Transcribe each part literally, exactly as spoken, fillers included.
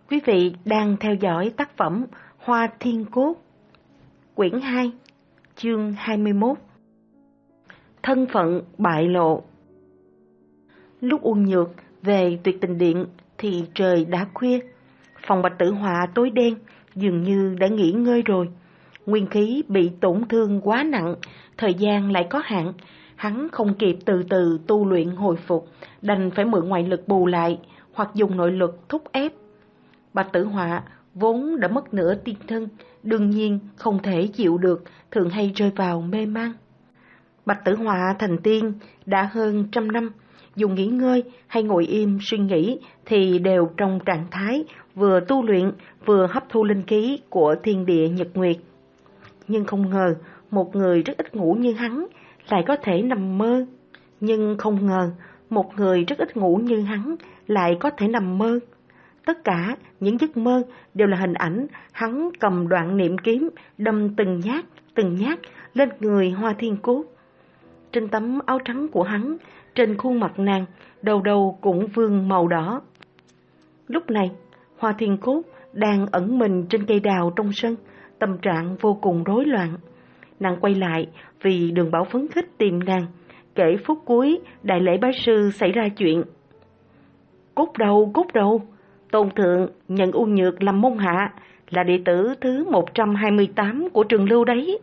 Quý vị đang theo dõi tác phẩm Hoa Thiên Cốt, quyển hai, chương hai mươi mốt. Thân phận bại lộ. Lúc Uông Nhược về Tuyệt Tình Điện thì trời đã khuya. Phòng Bạch Tử Họa tối đen, dường như đã nghỉ ngơi rồi. Nguyên khí bị tổn thương quá nặng, thời gian lại có hạn. Hắn không kịp từ từ tu luyện hồi phục, đành phải mượn ngoại lực bù lại, hoặc dùng nội lực thúc ép. Bạch Tử Họa vốn đã mất nửa tiên thân, đương nhiên không thể chịu được, thường hay rơi vào mê man. Bạch Tử Họa thành tiên đã hơn trăm năm, dù nghỉ ngơi hay ngồi im suy nghĩ thì đều trong trạng thái vừa tu luyện vừa hấp thu linh khí của thiên địa nhật nguyệt. Nhưng không ngờ một người rất ít ngủ như hắn lại có thể nằm mơ. Nhưng không ngờ một người rất ít ngủ như hắn lại có thể nằm mơ. Tất cả những giấc mơ đều là hình ảnh hắn cầm đoạn niệm kiếm đâm từng nhát, từng nhát lên người Hoa Thiên Cốt. Trên tấm áo trắng của hắn, trên khuôn mặt nàng, đầu đầu cũng vương màu đỏ. Lúc này, Hoa Thiên Cốt đang ẩn mình trên cây đào trong sân, tâm trạng vô cùng rối loạn. Nàng quay lại vì Đường Bảo phấn khích tìm nàng, kể phút cuối đại lễ bái sư xảy ra chuyện. Cốt đầu, cốt đầu, Tôn Thượng nhận Uông Nhược làm môn hạ, là đệ tử thứ một trăm hai mươi tám của Trường Lưu đấy.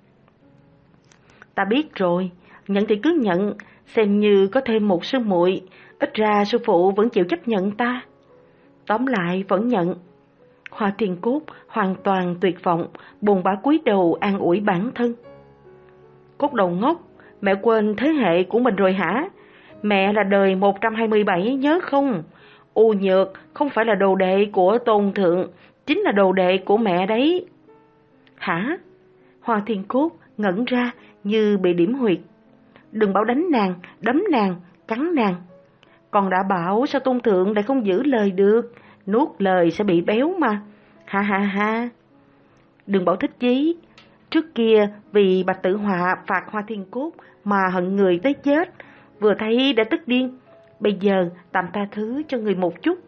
Ta biết rồi, nhận thì cứ nhận, xem như có thêm một sư muội, ít ra sư phụ vẫn chịu chấp nhận ta. Tóm lại vẫn nhận. Hoa Thiên Cốt hoàn toàn tuyệt vọng, buồn bã cúi đầu an ủi bản thân. Cốt đầu ngốc, mẹ quên thế hệ của mình rồi hả? Mẹ là đời một trăm hai mươi bảy nhớ không? U Nhược không phải là đồ đệ của Tôn Thượng, chính là đồ đệ của mẹ đấy. Hả? Hoa Thiên Cốt ngẩn ra như bị điểm huyệt. Đừng bảo đánh nàng, đấm nàng, cắn nàng. Còn đã bảo sao Tôn Thượng lại không giữ lời được, nuốt lời sẽ bị béo mà. Ha ha ha. Đừng bảo thích chí. Trước kia vì Bạch Tử Họa phạt Hoa Thiên Cốt mà hận người tới chết, vừa thấy đã tức điên. Bây giờ tạm tha thứ cho người một chút.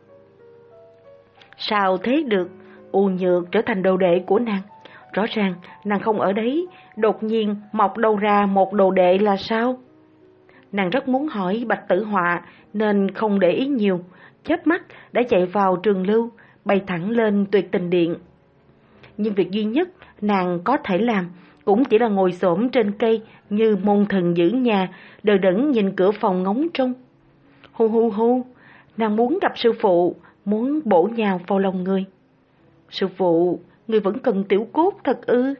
Sao thế được? U Nhược trở thành đồ đệ của nàng. Rõ ràng nàng không ở đấy, đột nhiên mọc đâu ra một đồ đệ là sao? Nàng rất muốn hỏi Bạch Tử Họa nên không để ý nhiều, chớp mắt đã chạy vào Trường Lưu, bay thẳng lên Tuyệt Tình Điện. Nhưng việc duy nhất nàng có thể làm cũng chỉ là ngồi xổm trên cây như môn thần giữ nhà, đờ đẫn nhìn cửa phòng ngóng trông. Hu hu hu, nàng muốn gặp sư phụ, muốn bổ nhào vào lòng người. Sư phụ, người vẫn cần tiểu cốt thật ư?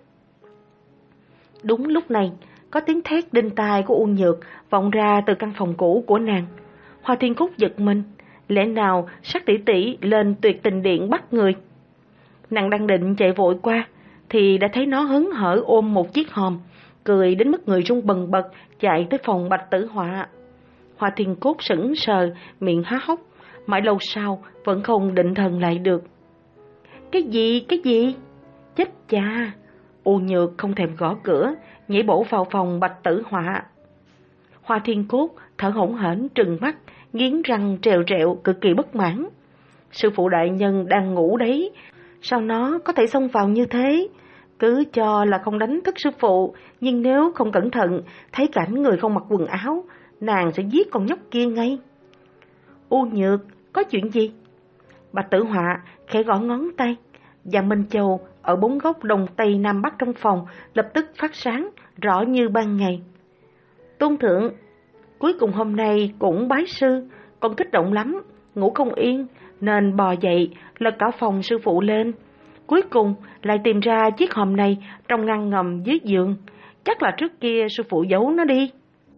Đúng lúc này, có tiếng thét đinh tai của Uông Nhược vọng ra từ căn phòng cũ của nàng. Hoa Thiên Cốt giật mình, lẽ nào sắc tỷ tỷ lên Tuyệt Tình Điện bắt người? Nàng đang định chạy vội qua, thì đã thấy nó hớn hở ôm một chiếc hòm, cười đến mức người run bần bật chạy tới phòng Bạch Tử Họa. Hoa Thiên Cốt sững sờ, miệng há hốc, mãi lâu sau vẫn không định thần lại được. Cái gì, cái gì? Chết cha! U Nhược không thèm gõ cửa, nhảy bổ vào phòng Bạch Tử Họa. Hoa Thiên Cốt thở hổn hển trừng mắt, nghiến răng trèo trẹo cực kỳ bất mãn. Sư phụ đại nhân đang ngủ đấy, sao nó có thể xông vào như thế? Cứ cho là không đánh thức sư phụ, nhưng nếu không cẩn thận thấy cảnh người không mặc quần áo, nàng sẽ giết con nhóc kia ngay. U Nhược, có chuyện gì? Bạch Tử Họa khẽ gõ ngón tay, và Minh Châu ở bốn góc đông tây nam bắc trong phòng lập tức phát sáng, rõ như ban ngày. Tôn Thượng, cuối cùng hôm nay cũng bái sư, con kích động lắm, ngủ không yên, nên bò dậy lật cả phòng sư phụ lên. Cuối cùng lại tìm ra chiếc hòm này trong ngăn ngầm dưới giường, chắc là trước kia sư phụ giấu nó đi.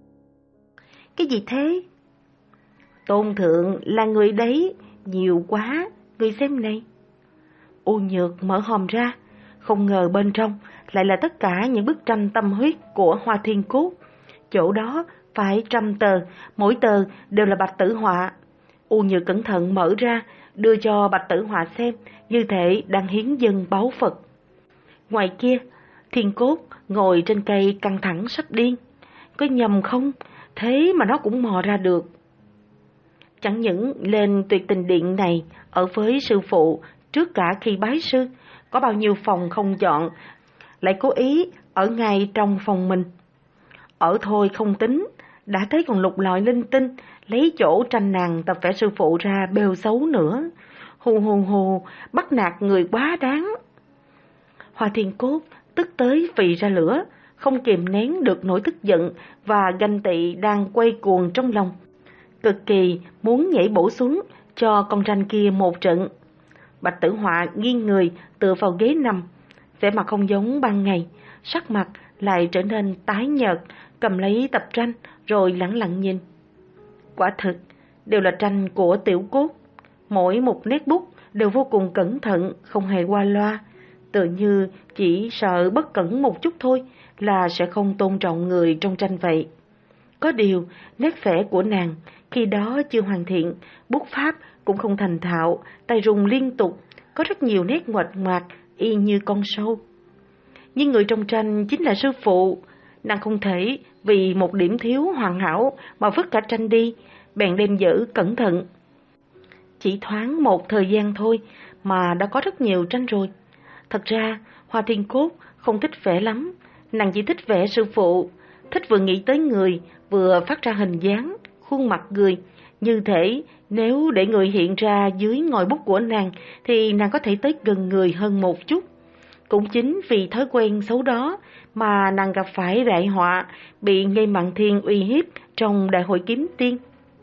Cái gì thế? Tôn Thượng là người đấy, nhiều quá, người xem này. U Nhược mở hòm ra, không ngờ bên trong lại là tất cả những bức tranh tâm huyết của Hoa Thiên Cốt. Chỗ đó phải trăm tờ, mỗi tờ đều là Bạch Tử Họa. U Nhược cẩn thận mở ra, đưa cho Bạch Tử Họa xem, như thể đang hiến dâng báu Phật. Ngoài kia, Thiên Cốt ngồi trên cây căng thẳng sắp điên. Có nhầm không? Thế mà nó cũng mò ra được. Chẳng những lên tuyệt tình điện này ở với sư phụ trước cả khi bái sư, có bao nhiêu phòng không dọn, lại cố ý ở ngay trong phòng mình. Ở thôi không tính, đã thấy còn lục lọi linh tinh, lấy chỗ tranh nàng tập vẽ sư phụ ra bêu xấu nữa. Hù hù hù, bắt nạt người quá đáng. Hoa Thiên Cốt tức tới phì ra lửa, không kìm nén được nỗi tức giận và ganh tị đang quay cuồng trong lòng. Cực kỳ muốn nhảy bổ xuống cho con tranh kia một trận. Bạch Tử Họa nghiêng người tựa vào ghế nằm, vẻ mặt không giống ban ngày, sắc mặt lại trở nên tái nhợt, cầm lấy tập tranh rồi lẳng lặng nhìn. Quả thực đều là tranh của Tiểu Cốt, mỗi một nét bút đều vô cùng cẩn thận, không hề qua loa, tựa như chỉ sợ bất cẩn một chút thôi là sẽ không tôn trọng người trong tranh vậy. Có điều, nét vẽ của nàng khi đó chưa hoàn thiện, bút pháp cũng không thành thạo, tay rung liên tục, có rất nhiều nét ngoạch ngoạc y như con sâu. Nhưng người trong tranh chính là sư phụ, nàng không thể vì một điểm thiếu hoàn hảo mà vứt cả tranh đi, bèn đem giữ cẩn thận. Chỉ thoáng một thời gian thôi mà đã có rất nhiều tranh rồi. Thật ra, Hoa Thiên Cốt không thích vẽ lắm, nàng chỉ thích vẽ sư phụ, thích vừa nghĩ tới người, vừa phát ra hình dáng, khuôn mặt người. Như thể nếu để người hiện ra dưới ngòi bút của nàng thì nàng có thể tới gần người hơn một chút. Cũng chính vì thói quen xấu đó mà nàng gặp phải đại họa, bị Ngây Mạn Thiên uy hiếp trong đại hội kiếm tiên.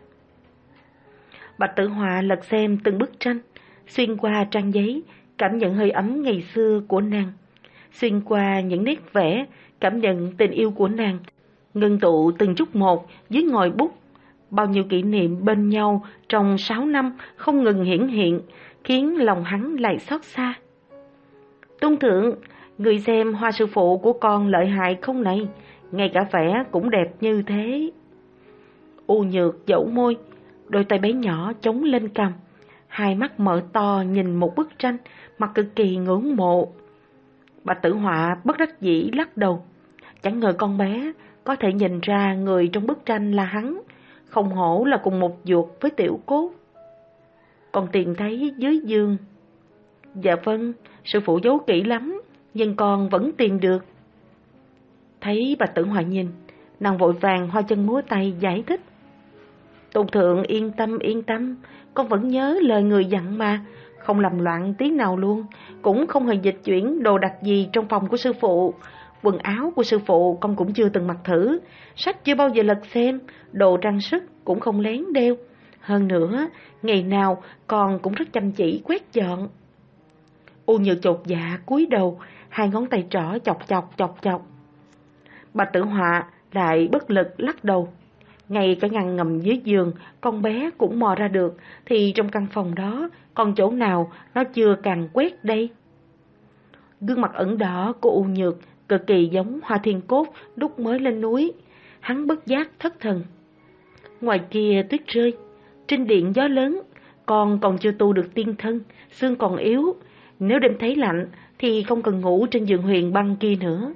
Bạch Tử Họa lật xem từng bức tranh, xuyên qua trang giấy, cảm nhận hơi ấm ngày xưa của nàng, xuyên qua những nét vẽ, cảm nhận tình yêu của nàng, ngưng tụ từng chút một dưới ngòi bút. Bao nhiêu kỷ niệm bên nhau trong sáu năm không ngừng hiển hiện, khiến lòng hắn lại xót xa. Tôn thượng, người xem Hoa sư phụ của con lợi hại không này, ngay cả vẽ cũng đẹp như thế. U Nhược dẫu môi, đôi tay bé nhỏ chống lên cằm, hai mắt mở to nhìn một bức tranh, mặt cực kỳ ngưỡng mộ. Bạch Tử Họa bất đắc dĩ lắc đầu, chẳng ngờ con bé có thể nhìn ra người trong bức tranh là hắn, không hổ là cùng một ruột với Tiểu Cốt. Còn tìm thấy dưới giường. Dạ vâng, sư phụ giấu kỹ lắm, nhưng con vẫn tìm được. Thấy Bạch Tử Họa nhìn, nàng vội vàng hoa chân múa tay giải thích. Tôn thượng yên tâm yên tâm, con vẫn nhớ lời người dặn mà, không làm loạn tí nào luôn, cũng không hề dịch chuyển đồ đạc gì trong phòng của sư phụ. Quần áo của sư phụ con cũng chưa từng mặc thử, sách chưa bao giờ lật xem, đồ trang sức cũng không lén đeo. Hơn nữa, ngày nào con cũng rất chăm chỉ quét dọn. U Nhược chột dạ cúi đầu, hai ngón tay trỏ chọc chọc chọc chọc. Bạch Tử Họa lại bất lực lắc đầu. Ngay cả ngăn ngầm dưới giường con bé cũng mò ra được, thì trong căn phòng đó còn chỗ nào nó chưa càng quét đây? Gương mặt ửng đỏ của U Nhược cực kỳ giống Hoa Thiên Cốt lúc mới lên núi. Hắn bất giác thất thần. Ngoài kia tuyết rơi, trên điện gió lớn, con còn chưa tu được tiên thân, xương còn yếu. Nếu đêm thấy lạnh thì không cần ngủ trên giường huyền băng kia nữa.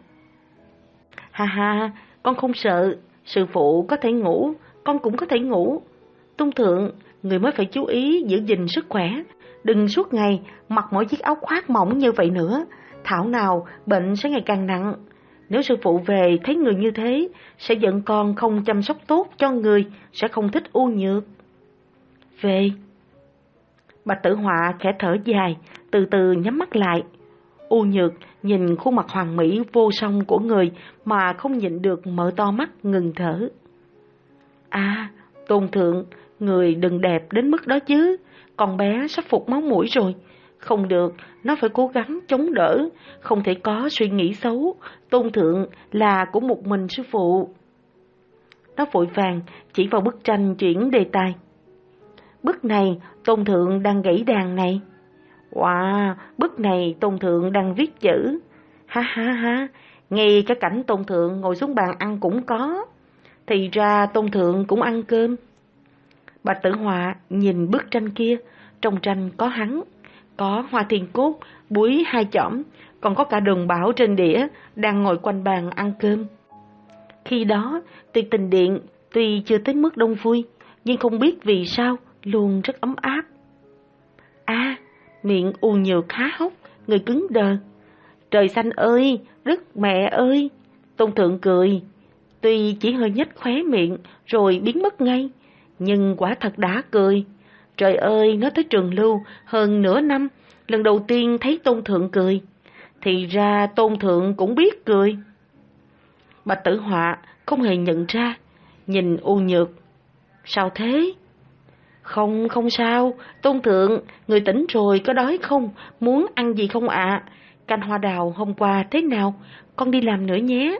Ha ha, con không sợ, sư phụ có thể ngủ, con cũng có thể ngủ. Tôn thượng, người mới phải chú ý giữ gìn sức khỏe, đừng suốt ngày mặc mỗi chiếc áo khoác mỏng như vậy nữa, thảo nào bệnh sẽ ngày càng nặng. Nếu sư phụ về thấy người như thế, sẽ giận con không chăm sóc tốt cho người, sẽ không thích U Nhược. Về. Bạch Tử Họa khẽ thở dài, từ từ nhắm mắt lại. U Nhược nhìn khuôn mặt hoàn mỹ vô song của người mà không nhịn được mở to mắt ngừng thở. À, Tôn thượng, người đừng đẹp đến mức đó chứ, con bé sắp phục máu mũi rồi. Không được, nó phải cố gắng chống đỡ, không thể có suy nghĩ xấu. Tôn thượng là của một mình sư phụ. Nó vội vàng chỉ vào bức tranh chuyển đề tài. Bức này Tôn thượng đang gãy đàn này. Wow, bức này Tôn thượng đang viết chữ. Ha ha ha, ngay cả cảnh Tôn thượng ngồi xuống bàn ăn cũng có. Thì ra Tôn thượng cũng ăn cơm. Bạch Tử Họa nhìn bức tranh kia, trong tranh có hắn, có Hoa Thiên Cốt búi hai chỏm, còn có cả Đường Bảo trên đĩa đang ngồi quanh bàn ăn cơm. Khi đó, Tuyệt Tình Điện tuy chưa tới mức đông vui, nhưng không biết vì sao luôn rất ấm áp. À, miệng U Nhược há hốc, người cứng đờ. Trời xanh ơi, đất mẹ ơi! Tôn Thượng cười, tuy chỉ hơi nhếch khóe miệng rồi biến mất ngay, nhưng quả thật đã cười. Trời ơi, nói tới Trường Lưu hơn nửa năm, lần đầu tiên thấy Tôn Thượng cười. Thì ra Tôn Thượng cũng biết cười. Bạch Tử Họa không hề nhận ra, nhìn U Nhược. Sao thế? Không, không sao, Tôn Thượng, người tỉnh rồi có đói không? Muốn ăn gì không ạ? À? Canh hoa đào hôm qua thế nào? Con đi làm nữa nhé.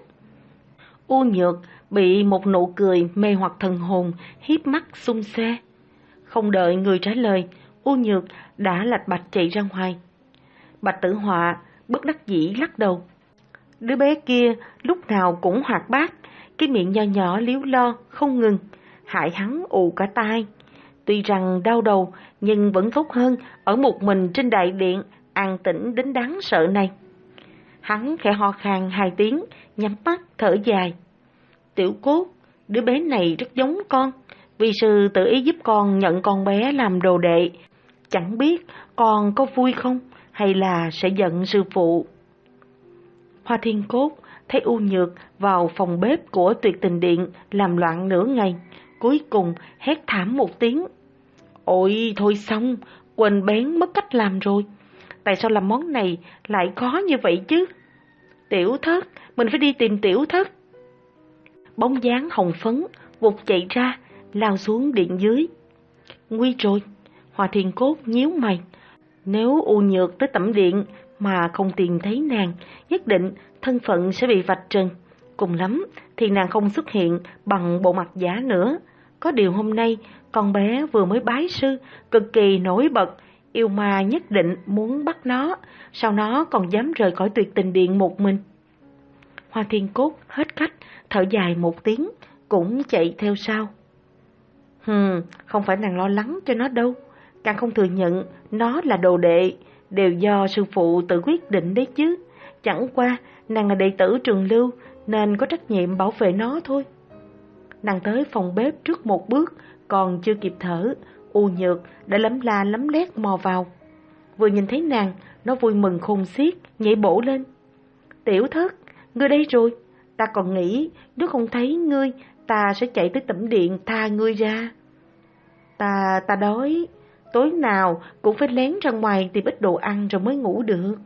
U Nhược bị một nụ cười mê hoặc thần hồn, hiếp mắt xung xe. Không đợi người trả lời, U Nhược đã lạch bạch chạy ra ngoài. Bạch Tử Họa bất đắc dĩ lắc đầu. Đứa bé kia lúc nào cũng hoạt bát, cái miệng nho nhỏ líu lo không ngừng, hại hắn ù cả tai. Tuy rằng đau đầu, nhưng vẫn tốt hơn ở một mình trên đại điện, an tĩnh đến đáng sợ này. Hắn khẽ ho khan hai tiếng, nhắm mắt thở dài. Tiểu Cốt, đứa bé này rất giống con. Vi sư tự ý giúp con nhận con bé làm đồ đệ. Chẳng biết con có vui không, hay là sẽ giận sư phụ. Hoa Thiên Cốt thấy U Nhược vào phòng bếp của Tuyệt Tình Điện làm loạn nửa ngày, cuối cùng hét thảm một tiếng. Ôi thôi xong, quên bén mất cách làm rồi. Tại sao làm món này lại khó như vậy chứ? Tiểu Thất, mình phải đi tìm Tiểu Thất. Bóng dáng hồng phấn vụt chạy ra, lao xuống điện dưới. Nguy rồi, Hoa Thiên Cốt nhíu mày. Nếu U Nhược tới tẩm điện mà không tìm thấy nàng, nhất định thân phận sẽ bị vạch trần. Cùng lắm thì nàng không xuất hiện bằng bộ mặt giả nữa. Có điều hôm nay con bé vừa mới bái sư, cực kỳ nổi bật, yêu ma nhất định muốn bắt nó, sao nó còn dám rời khỏi Tuyệt Tình Điện một mình. Hoa Thiên Cốt hết cách, thở dài một tiếng, cũng chạy theo sau. Hừm, không phải nàng lo lắng cho nó đâu, càng không thừa nhận nó là đồ đệ, đều do sư phụ tự quyết định đấy chứ. Chẳng qua nàng là đệ tử Trường Lưu nên có trách nhiệm bảo vệ nó thôi. Nàng tới phòng bếp trước một bước, còn chưa kịp thở, U Nhược đã lấm la lấm lét mò vào. Vừa nhìn thấy nàng, nó vui mừng khôn xiết, nhảy bổ lên. Tiểu Thất, ngươi đây rồi. Ta còn nghĩ nếu không thấy ngươi, ta sẽ chạy tới tẩm điện tha ngươi ra. Ta, ta đói, tối nào cũng phải lén ra ngoài tìm ít đồ ăn rồi mới ngủ được.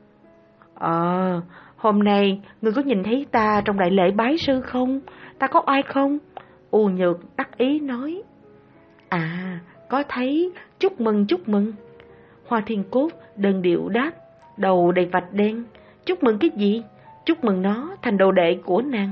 Ờ, hôm nay ngươi có nhìn thấy ta trong đại lễ bái sư không? Ta có oai không? U Nhược đắc ý nói. À, có thấy, chúc mừng chúc mừng. Hoa Thiên Cốt đơn điệu đáp, đầu đầy vạch đen. Chúc mừng cái gì? Chúc mừng nó thành đồ đệ của nàng.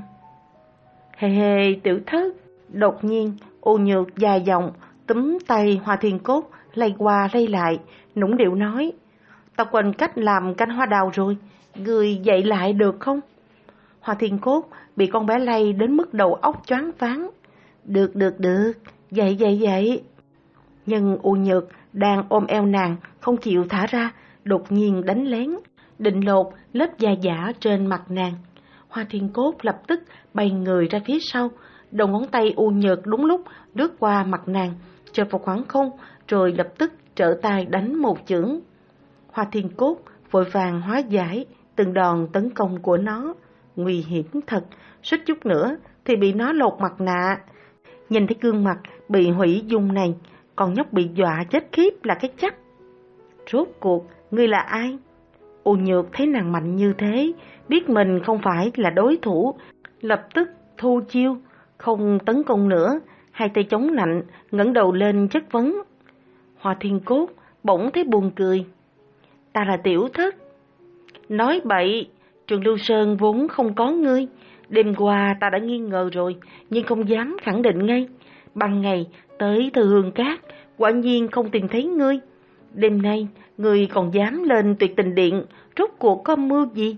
Hề hề Tiểu Thất. Đột nhiên U Nhược dài giọng túm tay Hoa Thiên Cốt lay qua lay lại, nũng điệu nói. Ta quên cách làm canh hoa đào rồi, người dạy lại được không? Hoa Thiên Cốt bị con bé lay đến mức đầu óc choáng váng. Được được được, dạy dạy dạy. Nhưng U Nhược đang ôm eo nàng không chịu thả ra, đột nhiên đánh lén, định lột lớp da giả trên mặt nàng. Hoa Thiên Cốt lập tức bay người ra phía sau, đầu ngón tay U Nhược đúng lúc lướt qua mặt nàng, chợt vào khoảng không, rồi lập tức trở tay đánh một chưởng. Hoa Thiên Cốt vội vàng hóa giải từng đòn tấn công của nó. Nguy hiểm thật, suýt chút nữa thì bị nó lột mặt nạ. Nhìn thấy gương mặt bị hủy dung này, con nhóc bị dọa chết khiếp là cái chắc. Rốt cuộc, ngươi là ai? U Nhược thấy nàng mạnh như thế, biết mình không phải là đối thủ, lập tức thu chiêu, không tấn công nữa, hai tay chống lạnh, ngẩng đầu lên chất vấn. Hoa Thiên Cốt bỗng thấy buồn cười. Ta là Tiểu Thất. Nói bậy, Trường Lưu Sơn vốn không có ngươi. Đêm qua ta đã nghi ngờ rồi, nhưng không dám khẳng định ngay. Ban ngày tới Thư Hương Cát, quả nhiên không tìm thấy ngươi. Đêm nay, ngươi còn dám lên Tuyệt Tình Điện, rốt cuộc có âm mưu gì?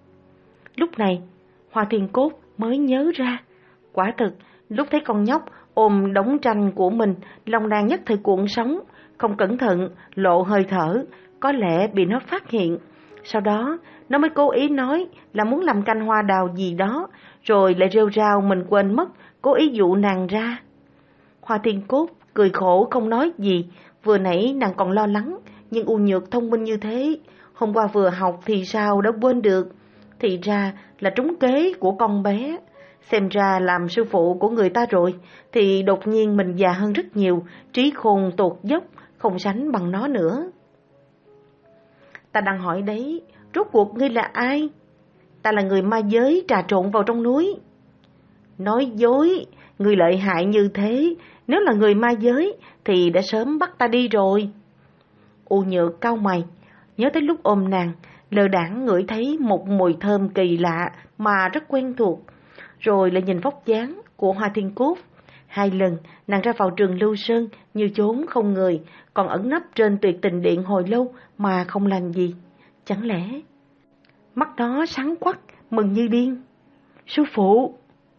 Lúc này, Hoa Thiên Cốt mới nhớ ra. Quả thực, lúc thấy con nhóc ôm đống tranh của mình, lòng nàng nhất thời cuộn sóng, không cẩn thận lộ hơi thở, có lẽ bị nó phát hiện. Sau đó, nó mới cố ý nói là muốn làm canh hoa đào gì đó, rồi lại rêu rao mình quên mất, cố ý dụ nàng ra. Hoa Thiên Cốt cười khổ không nói gì. Vừa nãy nàng còn lo lắng, nhưng U Nhược thông minh như thế, hôm qua vừa học thì sao đã quên được. Thì ra là trúng kế của con bé. Xem ra làm sư phụ của người ta rồi, thì đột nhiên mình già hơn rất nhiều, trí khôn tột dốc, không sánh bằng nó nữa. Ta đang hỏi đấy, rốt cuộc ngươi là ai? Ta là người ma giới trà trộn vào trong núi. Nói dối, ngươi lợi hại như thế, nếu là người ma giới thì đã sớm bắt ta đi rồi. U Nhược cau mày, nhớ tới lúc ôm nàng, lơ đãng ngửi thấy một mùi thơm kỳ lạ mà rất quen thuộc, rồi lại nhìn vóc dáng của Hoa Thiên Cốt. Hai lần nàng ra vào trường Lưu Sơn như trốn không người, còn ẩn nấp trên Tuyệt Tình Điện hồi lâu mà không làm gì. Chẳng lẽ mắt nó sáng quắc, mừng như điên. Sư phụ!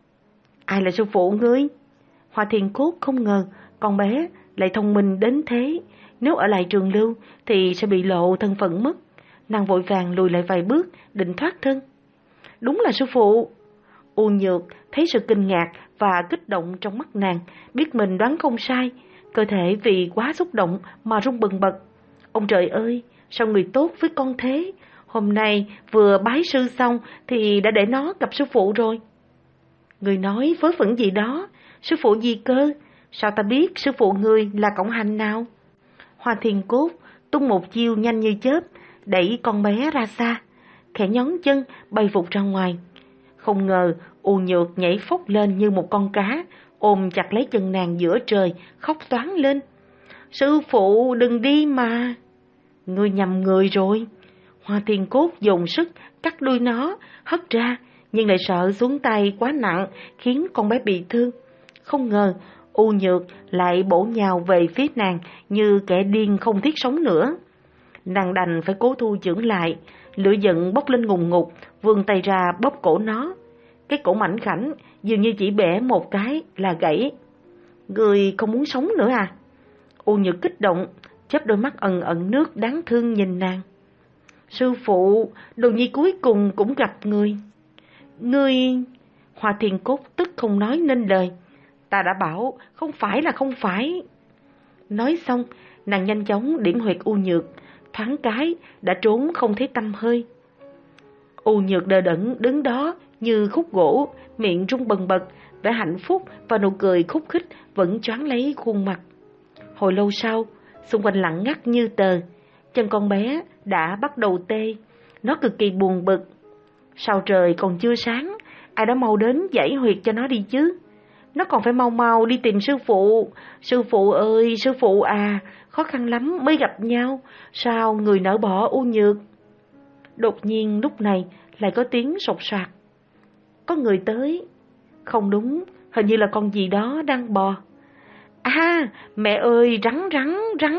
Ai là sư phụ ngươi? Hoa Thiên Cốt không ngờ con bé lại thông minh đến thế, nếu ở lại trường Lưu thì sẽ bị lộ thân phận mất. Nàng vội vàng lùi lại vài bước định thoát thân. Đúng là sư phụ! U Nhược thấy sự kinh ngạc và kích động trong mắt nàng, biết mình đoán không sai, cơ thể vì quá xúc động mà run bần bật. Ông trời ơi, sao người tốt với con thế? Hôm nay vừa bái sư xong thì đã để nó gặp sư phụ rồi. Người nói vớ vẩn gì đó, sư phụ gì cơ? Sao ta biết sư phụ người là cộng hành nào? Hoa Thiên Cốt tung một chiêu nhanh như chớp, đẩy con bé ra xa, khẽ nhón chân bay vụt ra ngoài. Không ngờ U Nhược nhảy phốc lên như một con cá, ôm chặt lấy chân nàng giữa trời, khóc toáng lên. Sư phụ đừng đi mà! Ngươi nhầm người rồi. Hoa Thiên Cốt dùng sức cắt đuôi nó, hất ra, nhưng lại sợ xuống tay quá nặng, khiến con bé bị thương. Không ngờ U Nhược lại bổ nhào về phía nàng như kẻ điên không thiết sống nữa. Nàng đành phải cố thu chưởng lại, lửa giận bốc lên ngùng ngục, vươn tay ra bóp cổ nó. Cái cổ mảnh khảnh dường như chỉ bẻ một cái là gãy. Người không muốn sống nữa à? U Nhược kích động, chớp đôi mắt ẩn ẩn nước đáng thương nhìn nàng. Sư phụ, đồ nhi cuối cùng cũng gặp người. Ngươi... Hoa Thiên Cốt tức không nói nên lời. Ta đã bảo, không phải là không phải. Nói xong, nàng nhanh chóng điểm huyệt U Nhược, thoáng cái đã trốn không thấy tăm hơi. U Nhược đờ đẫn đứng đó như khúc gỗ, miệng rung bần bật, vẻ hạnh phúc và nụ cười khúc khích vẫn choáng lấy khuôn mặt. Hồi lâu sau, xung quanh lặng ngắt như tờ, chân con bé đã bắt đầu tê, nó cực kỳ buồn bực. Sao trời còn chưa sáng, ai đã mau đến giải huyệt cho nó đi chứ? Nó còn phải mau mau đi tìm sư phụ. Sư phụ ơi, sư phụ à, khó khăn lắm mới gặp nhau, sao người nỡ bỏ U Nhược? Đột nhiên lúc này lại có tiếng sột soạt. Có người tới. Không đúng, hình như là con gì đó đang bò. À, mẹ ơi, rắn rắn rắn.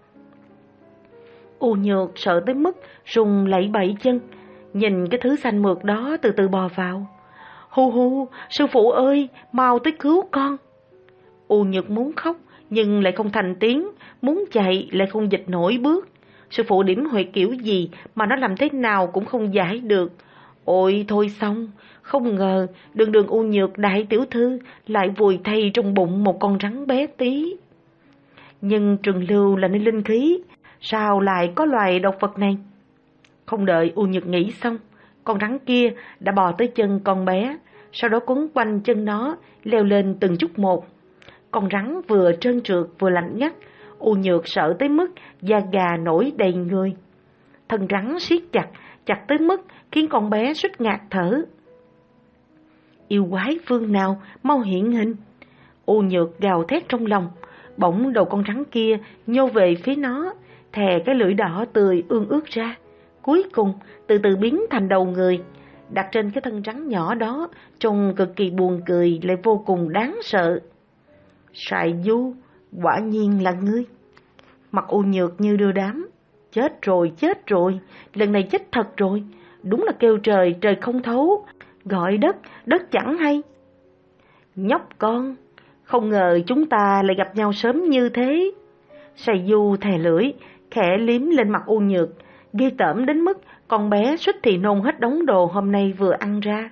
U Nhược sợ tới mức run lẩy bẩy chân, nhìn cái thứ xanh mượt đó từ từ bò vào. Hu hu, sư phụ ơi, mau tới cứu con. U Nhược muốn khóc nhưng lại không thành tiếng, muốn chạy lại không dịch nổi bước. Sư phụ điểm huyệt kiểu gì mà nó làm thế nào cũng không giải được. Ôi thôi xong, không ngờ đường đường U Nhược đại tiểu thư lại vùi thay trong bụng một con rắn bé tí. Nhưng Trường Lưu là nơi linh khí, sao lại có loài độc vật này? Không đợi U Nhược nghĩ xong, con rắn kia đã bò tới chân con bé, sau đó quấn quanh chân nó, leo lên từng chút một. Con rắn vừa trơn trượt vừa lạnh ngắt, U Nhược sợ tới mức da gà nổi đầy người. Thân rắn siết chặt, chặt tới mức khiến con bé suýt ngạt thở. Yêu quái phương nào mau hiện hình? U Nhược gào thét trong lòng, bỗng đầu con rắn kia nhô về phía nó, thè cái lưỡi đỏ tươi ương ướt ra, cuối cùng từ từ biến thành đầu người, đặt trên cái thân rắn nhỏ đó, trông cực kỳ buồn cười lại vô cùng đáng sợ. Sài Du, quả nhiên là ngươi. Mặt U Nhược như đưa đám. Chết rồi, chết rồi, lần này chết thật rồi. Đúng là kêu trời, trời không thấu, gọi đất, đất chẳng hay. Nhóc con, không ngờ chúng ta lại gặp nhau sớm như thế. Sài Du thè lưỡi, khẽ liếm lên mặt U Nhược, ghê tởm đến mức con bé suýt thì nôn hết đống đồ hôm nay vừa ăn ra.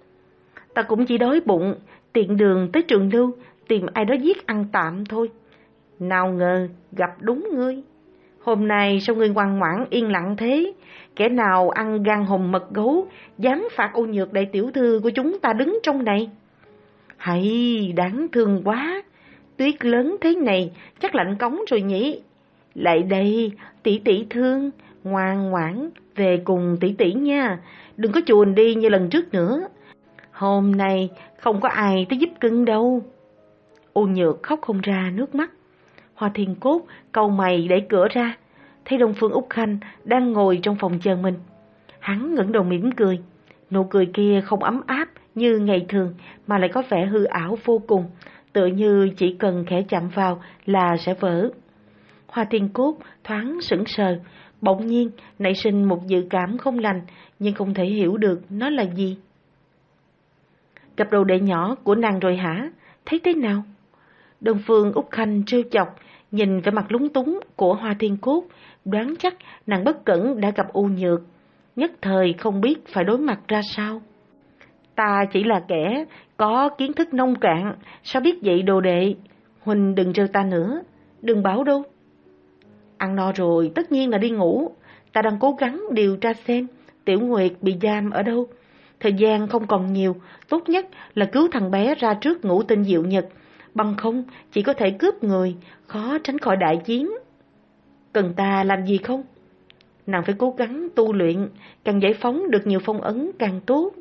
Ta cũng chỉ đói bụng, tiện đường tới Trường Lưu tìm ai đó giết ăn tạm thôi. Nào ngờ gặp đúng ngươi. Hôm nay sao ngươi ngoan ngoãn yên lặng thế? Kẻ nào ăn gan hùm mật gấu, dám phạt ô nhược đại tiểu thư của chúng ta đứng trong này? Hay, đáng thương quá. Tuyết lớn thế này, chắc lạnh cống rồi nhỉ? Lại đây, tỷ tỷ thương, ngoan ngoãn, về cùng tỷ tỷ nha. Đừng có chuồn đi như lần trước nữa. Hôm nay không có ai tới giúp cưng đâu. Ô nhược khóc không ra nước mắt. Hoa Thiên Cốt cau mày đẩy cửa ra, thấy Đông Phương Úc Khanh đang ngồi trong phòng chờ mình. Hắn ngẩng đầu mỉm cười, nụ cười kia không ấm áp như ngày thường mà lại có vẻ hư ảo vô cùng, tựa như chỉ cần khẽ chạm vào là sẽ vỡ. Hoa Thiên Cốt thoáng sững sờ, bỗng nhiên nảy sinh một dự cảm không lành, nhưng không thể hiểu được nó là gì. Gặp đồ đệ nhỏ của nàng rồi hả? Thấy thế nào? Đông Phương Úc Khanh trêu chọc, nhìn vẻ mặt lúng túng của Hoa Thiên Cốt, đoán chắc nàng bất cẩn đã gặp U Nhược, nhất thời không biết phải đối mặt ra sao. Ta chỉ là kẻ có kiến thức nông cạn, sao biết vậy đồ đệ? Huynh đừng trêu ta nữa, đừng bảo đâu. Ăn no rồi tất nhiên là đi ngủ, ta đang cố gắng điều tra xem Tiểu Nguyệt bị giam ở đâu. Thời gian không còn nhiều, tốt nhất là cứu thằng bé ra trước ngũ tinh diệu nhật, bằng không chỉ có thể cướp người, khó tránh khỏi đại chiến. Cần ta làm gì không? Nàng phải cố gắng tu luyện, càng giải phóng được nhiều phong ấn càng tốt.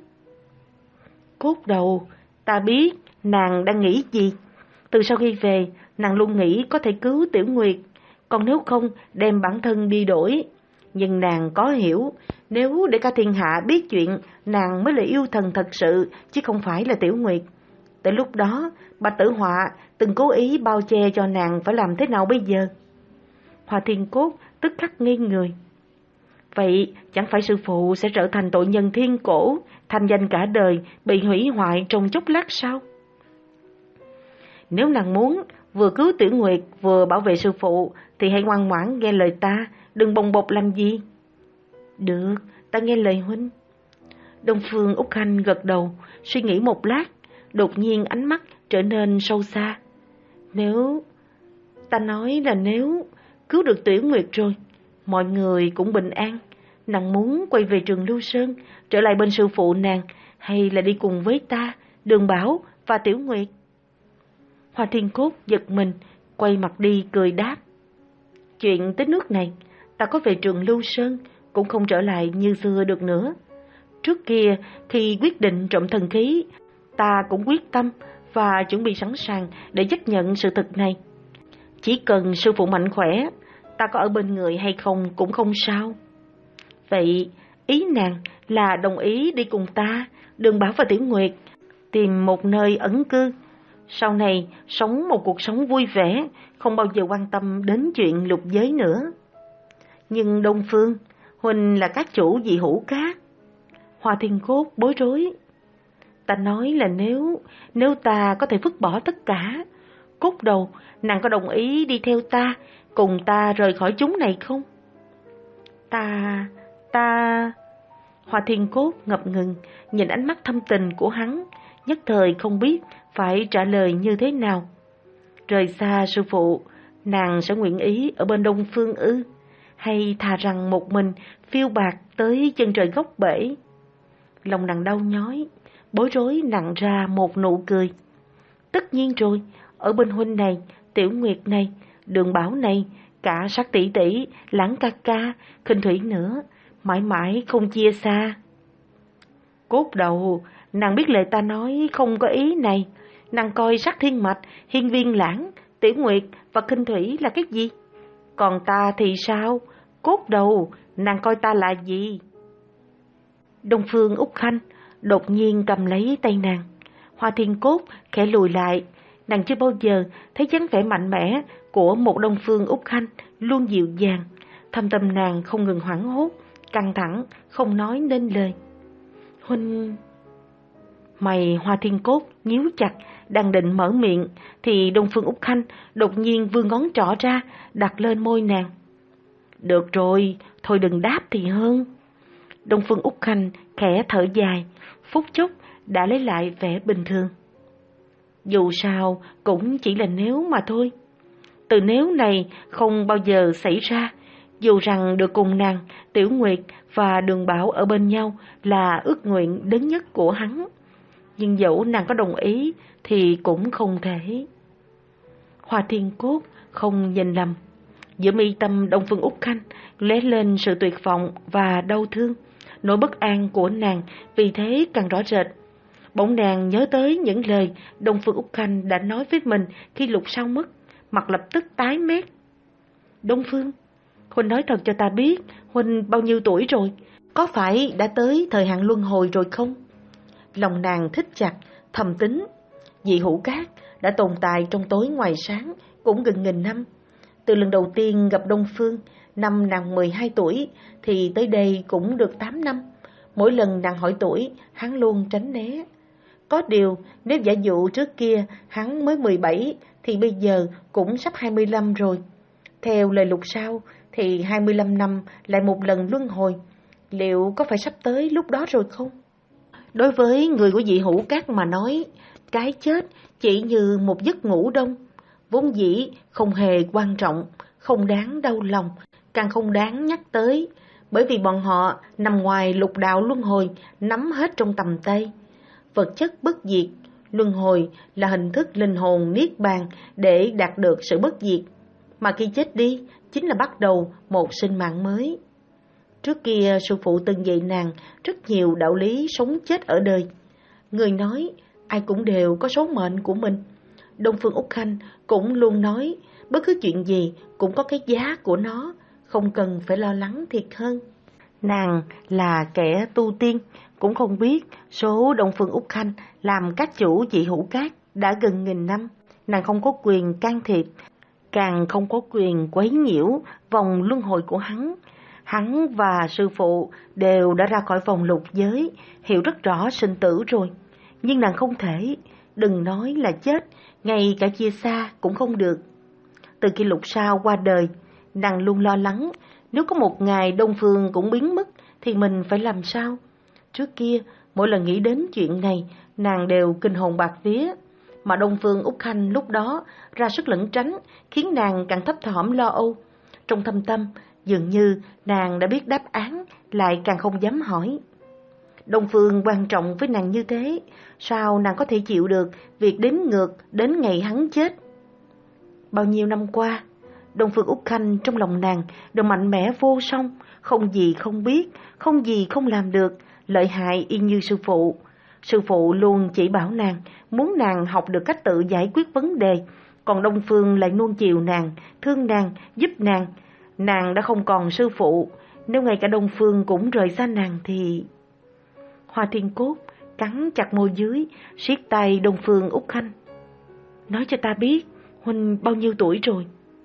Cốt đầu, ta biết nàng đang nghĩ gì. Từ sau khi về, nàng luôn nghĩ có thể cứu Tiểu Nguyệt, còn nếu không đem bản thân đi đổi. Nhưng nàng có hiểu, nếu để cả thiên hạ biết chuyện, nàng mới là yêu thần thật sự, chứ không phải là Tiểu Nguyệt. Tới lúc đó, Bạch Tử Họa từng cố ý bao che cho nàng phải làm thế nào bây giờ? Hoa Thiên Cốt tức khắc ngây người. Vậy chẳng phải sư phụ sẽ trở thành tội nhân thiên cổ, thanh danh cả đời bị hủy hoại trong chốc lát sao? Nếu nàng muốn vừa cứu Tiểu Nguyệt vừa bảo vệ sư phụ thì hãy ngoan ngoãn nghe lời ta, đừng bồng bột làm gì. Được, ta nghe lời huynh. Đông Phương Úc Khanh gật đầu, suy nghĩ một lát, đột nhiên ánh mắt trở nên sâu xa. Nếu, ta nói là nếu cứu được Tiểu Nguyệt rồi, mọi người cũng bình an, nàng muốn quay về Trường Lưu Sơn, trở lại bên sư phụ nàng, hay là đi cùng với ta, Đường Bảo và Tiểu Nguyệt? Hoa Thiên Cốt giật mình, quay mặt đi cười đáp. Chuyện tới nước này, ta có về Trường Lưu Sơn cũng không trở lại như xưa được nữa. Trước kia, khi quyết định trộm thần khí, ta cũng quyết tâm và chuẩn bị sẵn sàng để chấp nhận sự thật này. Chỉ cần sư phụ mạnh khỏe, ta có ở bên người hay không cũng không sao. Vậy, ý nàng là đồng ý đi cùng ta, Đường Bảo và Tiểu Nguyệt, tìm một nơi ẩn cư, sau này sống một cuộc sống vui vẻ, không bao giờ quan tâm đến chuyện lục giới nữa. Nhưng Đông Phương, huynh là các chủ dị hữu cát. Hoa Thiên Cốt bối rối. Ta nói là nếu, nếu ta có thể vứt bỏ tất cả. Cốt đầu, nàng có đồng ý đi theo ta, cùng ta rời khỏi chúng này không? Ta, ta... Hoa Thiên Cốt ngập ngừng, nhìn ánh mắt thâm tình của hắn, nhất thời không biết phải trả lời như thế nào. Rời xa sư phụ, nàng sẽ nguyện ý ở bên Đông Phương ư? Hay thà rằng một mình phiêu bạt tới chân trời góc bể? Lòng nàng đau nhói, bối rối nặng ra một nụ cười. Tất nhiên rồi, ở bên huynh này, Tiểu Nguyệt này, Đường Bảo này, cả Sắc tỷ tỷ, Lãng ca ca, Khinh Thủy nữa, mãi mãi không chia xa. Cốt đầu, nàng biết lời ta nói không có ý này. Nàng coi Sắc Thiên Mạch, Hiên Viên Lãng, Tiểu Nguyệt và Khinh Thủy là cái gì? Còn ta thì sao? Cốt đầu, nàng coi ta là gì? Đông Phương Úc Khanh đột nhiên cầm lấy tay nàng. Hoa Thiên Cốt khẽ lùi lại. Nàng chưa bao giờ thấy dáng vẻ mạnh mẽ của một Đông Phương Úc Khanh luôn dịu dàng. Thâm tâm nàng không ngừng hoảng hốt, căng thẳng, không nói nên lời. Huynh... Mày Hoa Thiên Cốt nhíu chặt, đang định mở miệng, thì Đông Phương Úc Khanh đột nhiên vươn ngón trỏ ra, đặt lên môi nàng. Được rồi, thôi đừng đáp thì hơn. Đông Phương Úc Khanh khẽ thở dài, phút chốc đã lấy lại vẻ bình thường. Dù sao cũng chỉ là nếu mà thôi. Từ nếu này không bao giờ xảy ra, dù rằng được cùng nàng, Tiểu Nguyệt và Đường Bảo ở bên nhau là ước nguyện lớn nhất của hắn. Nhưng dẫu nàng có đồng ý thì cũng không thể. Hoa Thiên Cốt không nhìn lầm. Giữa mi tâm Đông Phương Úc Khanh lóe lên sự tuyệt vọng và đau thương. Nỗi bất an của nàng vì thế càng rõ rệt. Bỗng nàng nhớ tới những lời Đông Phương Úc Khanh đã nói với mình khi Lục Sao mất, mặt lập tức tái mét. Đông Phương, Huynh nói thật cho ta biết, Huynh bao nhiêu tuổi rồi? Có phải đã tới thời hạn luân hồi rồi không? Lòng nàng thích chặt, thầm tính. Dị Hữu Cát đã tồn tại trong tối ngoài sáng cũng gần nghìn năm. Từ lần đầu tiên gặp Đông Phương, năm nàng mười hai tuổi, thì tới đây cũng được tám năm. Mỗi lần nàng hỏi tuổi, hắn luôn tránh né. Có điều, nếu giả dụ trước kia hắn mới mười bảy, thì bây giờ cũng sắp hai mươi lăm rồi. Theo lời Lục Sao, thì hai mươi lăm năm lại một lần luân hồi. Liệu có phải sắp tới lúc đó rồi không? Đối với người của Dị Hữu Cát mà nói, cái chết chỉ như một giấc ngủ đông, vốn dĩ không hề quan trọng, không đáng đau lòng, càng không đáng nhắc tới, bởi vì bọn họ nằm ngoài lục đạo luân hồi, nắm hết trong tầm tay. Vật chất bất diệt, luân hồi là hình thức linh hồn niết bàn để đạt được sự bất diệt, mà khi chết đi chính là bắt đầu một sinh mạng mới. Trước kia sư phụ từng dạy nàng rất nhiều đạo lý sống chết ở đời. Người nói ai cũng đều có số mệnh của mình. Đông Phương Úc Khanh cũng luôn nói bất cứ chuyện gì cũng có cái giá của nó, không cần phải lo lắng thiệt hơn. Nàng là kẻ tu tiên, cũng không biết số Đông Phương Úc Khanh làm các chủ Dị Hữu Cát đã gần nghìn năm. Nàng không có quyền can thiệp, càng không có quyền quấy nhiễu vòng luân hồi của hắn. Hắn và sư phụ đều đã ra khỏi vòng lục giới, hiểu rất rõ sinh tử rồi. Nhưng nàng không thể, đừng nói là chết, ngay cả chia xa cũng không được. Từ khi Lục Sao qua đời, nàng luôn lo lắng, nếu có một ngày Đông Phương cũng biến mất thì mình phải làm sao? Trước kia, mỗi lần nghĩ đến chuyện này, nàng đều kinh hồn bạt vía. Mà Đông Phương Úc Khanh lúc đó ra sức lẩn tránh, khiến nàng càng thấp thỏm lo âu. Trong thâm tâm, dường như nàng đã biết đáp án, lại càng không dám hỏi. Đông Phương quan trọng với nàng như thế, sao nàng có thể chịu được việc đếm ngược đến ngày hắn chết? Bao nhiêu năm qua, Đông Phương Úc Khanh trong lòng nàng đều mạnh mẽ vô song, không gì không biết, không gì không làm được, lợi hại y như sư phụ. Sư phụ luôn chỉ bảo nàng, muốn nàng học được cách tự giải quyết vấn đề, còn Đông Phương lại nuông chiều nàng, thương nàng, giúp nàng. Nàng đã không còn sư phụ, nếu ngay cả Đông Phương cũng rời xa nàng thì... Hoa Thiên Cốt cắn chặt môi dưới, siết tay Đông Phương Úc Khanh. Nói cho ta biết, Huynh bao nhiêu tuổi rồi?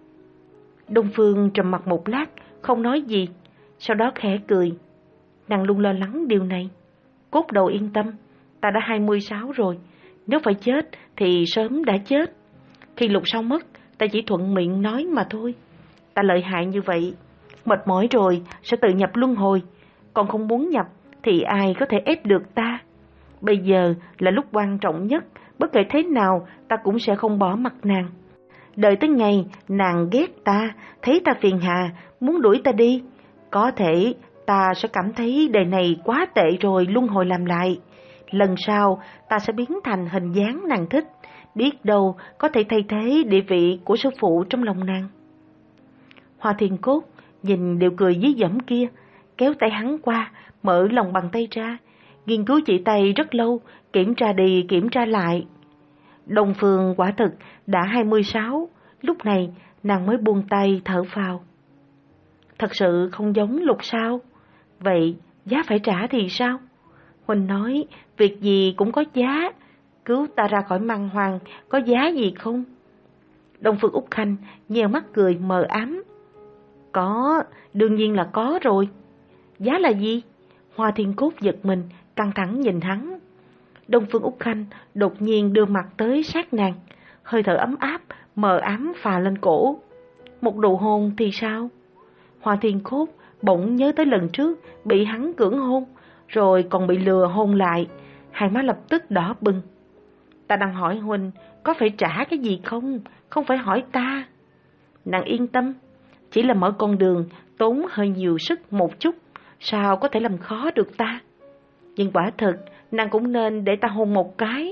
Đông Phương trầm mặc một lát, không nói gì, sau đó khẽ cười. Nàng luôn lo lắng điều này. Cốt đầu yên tâm, ta đã hai mươi sáu rồi, nếu phải chết thì sớm đã chết. Khi Lục Sao mất, ta chỉ thuận miệng nói mà thôi. Ta lợi hại như vậy, mệt mỏi rồi sẽ tự nhập luân hồi, còn không muốn nhập thì ai có thể ép được ta? Bây giờ là lúc quan trọng nhất, bất kể thế nào ta cũng sẽ không bỏ mặt nàng. Đợi tới ngày nàng ghét ta, thấy ta phiền hà, muốn đuổi ta đi, có thể ta sẽ cảm thấy đời này quá tệ rồi luân hồi làm lại. Lần sau ta sẽ biến thành hình dáng nàng thích, biết đâu có thể thay thế địa vị của sư phụ trong lòng nàng. Hoa Thiên Cốt nhìn đều cười dí dẫm kia, kéo tay hắn qua, mở lòng bàn tay ra, nghiên cứu chỉ tay rất lâu, kiểm tra đi kiểm tra lại. Đông Phương quả thực đã hai mươi sáu, lúc này nàng mới buông tay thở phào. Thật sự không giống Lục sao? Vậy giá phải trả thì sao? Huynh nói việc gì cũng có giá, cứu ta ra khỏi măng hoàng có giá gì không? Đông Phương Úc Khanh nheo mắt cười mờ ám. Có, đương nhiên là có rồi. Giá là gì? Hoa Thiên Cốt giật mình, căng thẳng nhìn hắn. Đông Phương Úc Khanh đột nhiên đưa mặt tới sát nàng, hơi thở ấm áp, mờ ám phà lên cổ. Một nụ hôn thì sao? Hoa Thiên Cốt bỗng nhớ tới lần trước bị hắn cưỡng hôn, rồi còn bị lừa hôn lại, hai má lập tức đỏ bừng. Ta đang hỏi Huynh có phải trả cái gì không, không phải hỏi ta. Nàng yên tâm, chỉ là mở con đường tốn hơi nhiều sức một chút, sao có thể làm khó được ta? Nhưng quả thực, nàng cũng nên để ta hôn một cái.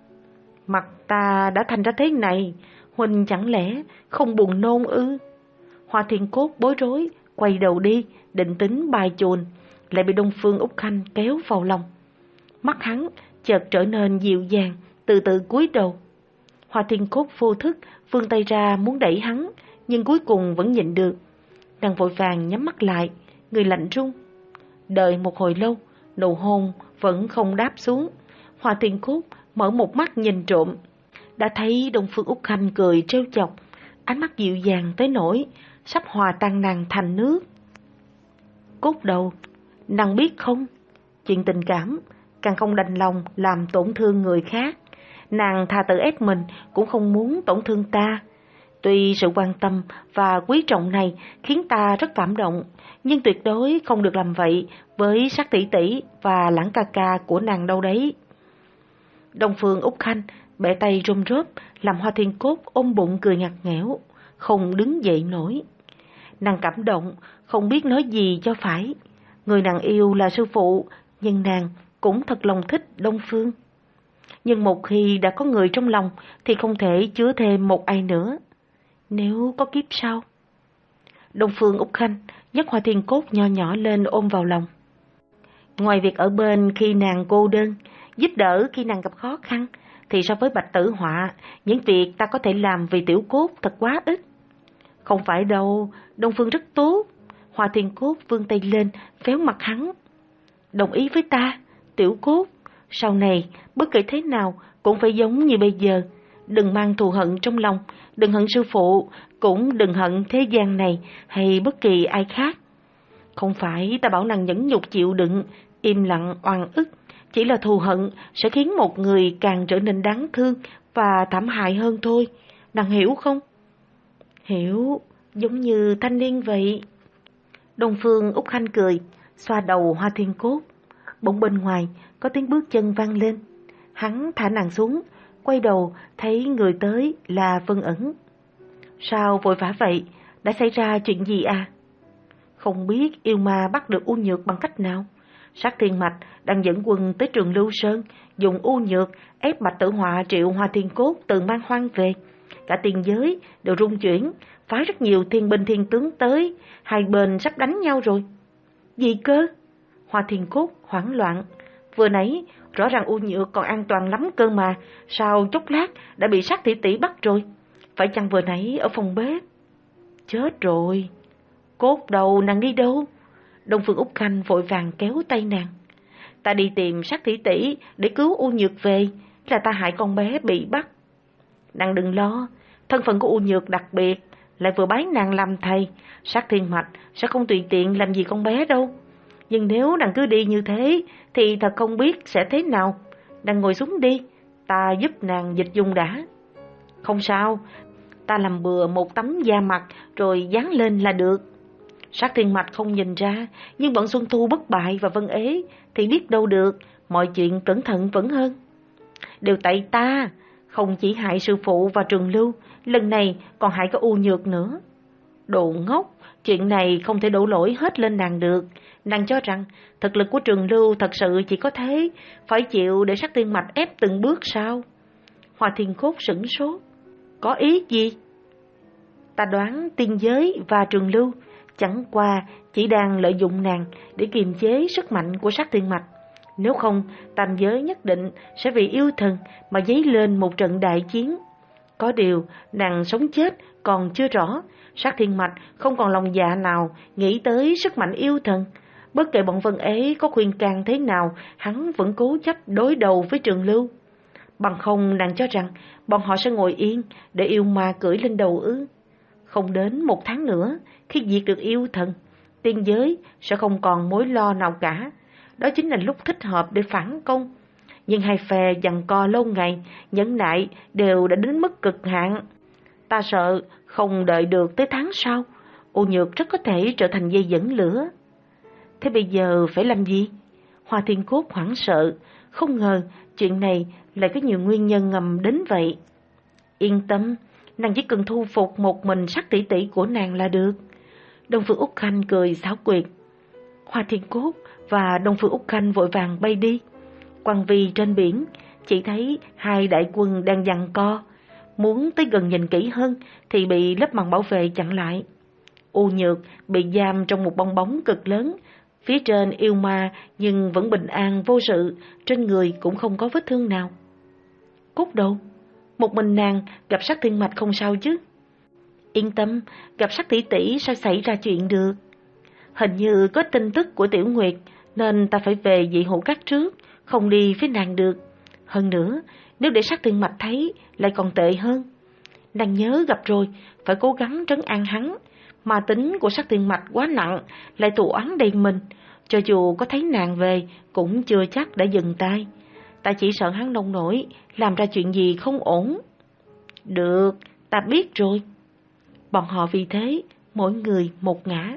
Mặt ta đã thành ra thế này, huynh chẳng lẽ không buồn nôn ư? Hoa Thiên Cốt bối rối, quay đầu đi, định tính bài chồn, lại bị Đông Phương Úc Khanh kéo vào lòng. Mắt hắn chợt trở nên dịu dàng, từ từ cúi đầu. Hoa Thiên Cốt vô thức vươn tay ra muốn đẩy hắn, nhưng cuối cùng vẫn nhịn được. Nàng vội vàng nhắm mắt lại, người lạnh run. Đợi một hồi lâu, nụ hôn vẫn không đáp xuống. Hoa Thiên Cốt mở một mắt nhìn trộm, đã thấy Đông Phương Úc Khanh cười trêu chọc, ánh mắt dịu dàng tới nỗi sắp hòa tan nàng thành nước. Cốt đầu, nàng biết không, chuyện tình cảm càng không đành lòng làm tổn thương người khác. Nàng thà tự ép mình cũng không muốn tổn thương ta. Tuy sự quan tâm và quý trọng này khiến ta rất cảm động, nhưng tuyệt đối không được làm vậy với Sắc tỷ tỷ và Lãng ca ca của nàng đâu đấy. Đông Phương Úc Khanh bẻ tay rôm rớp, làm Hoa Thiên Cốt ôm bụng cười ngặt nghẽo, không đứng dậy nổi. Nàng cảm động, không biết nói gì cho phải. Người nàng yêu là sư phụ, nhưng nàng cũng thật lòng thích Đông Phương. Nhưng một khi đã có người trong lòng thì không thể chứa thêm một ai nữa. Nếu có kiếp sau. Đông Phương Úc Khanh nhấc Hoa Thiên Cốt nho nhỏ lên ôm vào lòng. Ngoài việc ở bên khi nàng cô đơn, giúp đỡ khi nàng gặp khó khăn, thì so với Bạch Tử Họa, những việc ta có thể làm vì Tiểu Cốt thật quá ít. Không phải đâu, Đông Phương rất tốt. Hoa Thiên Cốt vươn tay lên, véo mặt hắn. Đồng ý với ta, Tiểu Cốt, sau này, bất kể thế nào cũng phải giống như bây giờ. Đừng mang thù hận trong lòng, đừng hận sư phụ, cũng đừng hận thế gian này hay bất kỳ ai khác. Không phải ta bảo nàng nhẫn nhục chịu đựng, im lặng oan ức, chỉ là thù hận sẽ khiến một người càng trở nên đáng thương và thảm hại hơn thôi. Nàng hiểu không? Hiểu, giống như thanh niên vậy. Đông Phương Úc Khanh cười, xoa đầu Hoa Thiên Cốt. Bỗng bên ngoài có tiếng bước chân vang lên. Hắn thả nàng xuống, quay đầu thấy người tới là Vân Ẩn. Sao vội vã vậy? Đã xảy ra chuyện gì à? Không biết yêu ma bắt được U Nhược bằng cách nào. Sát Thiên Mạch đang dẫn quân tới Trường Lưu Sơn, dùng U Nhược ép Bạch Tử Họa triệu Hoa Thiên Cốt từ Man Hoang về. Cả tiền giới đều rung chuyển, phái rất nhiều thiên binh thiên tướng tới, hai bên sắp đánh nhau rồi. Gì cơ? Hoa Thiên Cốt hoảng loạn. Vừa nãy rõ ràng U Nhược còn an toàn lắm cơ mà, sao chốc lát đã bị Sát tỷ tỷ bắt rồi? Phải chăng vừa nãy ở phòng bếp? Chết rồi. Cốt đầu, nàng đi đâu? Đông Phương Úc Khanh vội vàng kéo tay nàng. Ta đi tìm Sát tỷ tỷ để cứu U Nhược về, là ta hại con bé bị bắt. Nàng đừng lo, thân phận của U Nhược đặc biệt, lại vừa bái nàng làm thầy, Sát Thiên Mạch sẽ không tùy tiện làm gì con bé đâu. Nhưng nếu nàng cứ đi như thế thì thật không biết sẽ thế nào. Nàng ngồi xuống đi, ta giúp nàng dịch dùng đã. Không sao, ta làm bừa một tấm da mặt rồi dán lên là được. Sát Thiên Mạch không nhìn ra, nhưng bọn Xuân Thu bất bại và Vân Ế thì biết đâu được, mọi chuyện cẩn thận vẫn hơn. Đều tại ta, không chỉ hại sư phụ và Trường Lưu, lần này còn hại cả U Nhược nữa. Đồ ngốc, chuyện này không thể đổ lỗi hết lên nàng được. Nàng cho rằng thực lực của Trường Lưu thật sự chỉ có thế, phải chịu để Sát Thiên Mạch ép từng bước sao? Hoa Thiên Cốt sửng sốt. Có ý gì? Ta đoán tiên giới và Trường Lưu chẳng qua chỉ đang lợi dụng nàng để kiềm chế sức mạnh của Sát Thiên Mạch. Nếu không, tam giới nhất định sẽ vì yêu thần mà dấy lên một trận đại chiến. Có điều, nàng sống chết còn chưa rõ. Sát Thiên Mạch không còn lòng dạ nào nghĩ tới sức mạnh yêu thần. Bất kể bọn Vân Ế có khuyên can thế nào, hắn vẫn cố chấp đối đầu với Trường Lưu. Bằng không, nàng cho rằng bọn họ sẽ ngồi yên để yêu ma cưỡi lên đầu ư? Không đến một tháng nữa, khi diệt được yêu thần, tiên giới sẽ không còn mối lo nào cả. Đó chính là lúc thích hợp để phản công. Nhưng hai phe giằng co lâu ngày, nhẫn nại đều đã đến mức cực hạn. Ta sợ không đợi được tới tháng sau, U Nhược rất có thể trở thành dây dẫn lửa. Thế bây giờ phải làm gì? Hoa Thiên Cốt hoảng sợ, không ngờ chuyện này lại có nhiều nguyên nhân ngầm đến vậy. Yên tâm, nàng chỉ cần thu phục một mình sắc tỷ tỷ của nàng là được. Đông Phương Úc Khanh cười xảo quyệt. Hoa Thiên Cốt và Đông Phương Úc Khanh vội vàng bay đi. Quang vi trên biển, chỉ thấy hai đại quân đang giằng co. Muốn tới gần nhìn kỹ hơn thì bị lớp màn bảo vệ chặn lại. U Nhược bị giam trong một bong bóng cực lớn, phía trên yêu ma nhưng vẫn bình an vô sự, trên người cũng không có vết thương nào. Cốt đâu? Một mình nàng gặp Sắc Thiên Mạch không sao chứ? Yên tâm, gặp Sắc tỷ tỷ sao xảy ra chuyện được? Hình như có tin tức của Tiểu Nguyệt nên ta phải về Dị Hộ Các trước, không đi với nàng được. Hơn nữa, nếu để Sắc Thiên Mạch thấy lại còn tệ hơn. Nàng nhớ gặp rồi, phải cố gắng trấn an hắn. Mà tính của Sắc Thiên Mạch quá nặng, lại tù oán đầy mình. Cho dù có thấy nàng về, cũng chưa chắc đã dừng tay. Ta chỉ sợ hắn nông nổi, làm ra chuyện gì không ổn. Được, ta biết rồi. Bọn họ vì thế, mỗi người một ngã.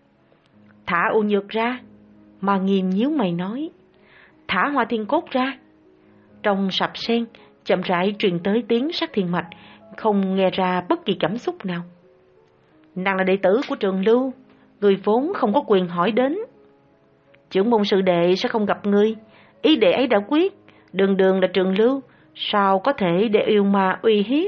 Thả U Nhược ra. Mà Nghiêm nhíu mày nói. Thả Hoa Thiên Cốt ra. Trong sập sen, chậm rãi truyền tới tiếng Sắc Thiên Mạch, không nghe ra bất kỳ cảm xúc nào. Nàng là đệ tử của Trường Lưu, người vốn không có quyền hỏi đến. Trưởng môn sự đệ sẽ không gặp ngươi, ý đệ ấy đã quyết, đường đường là Trường Lưu, sao có thể để yêu ma uy hiếp.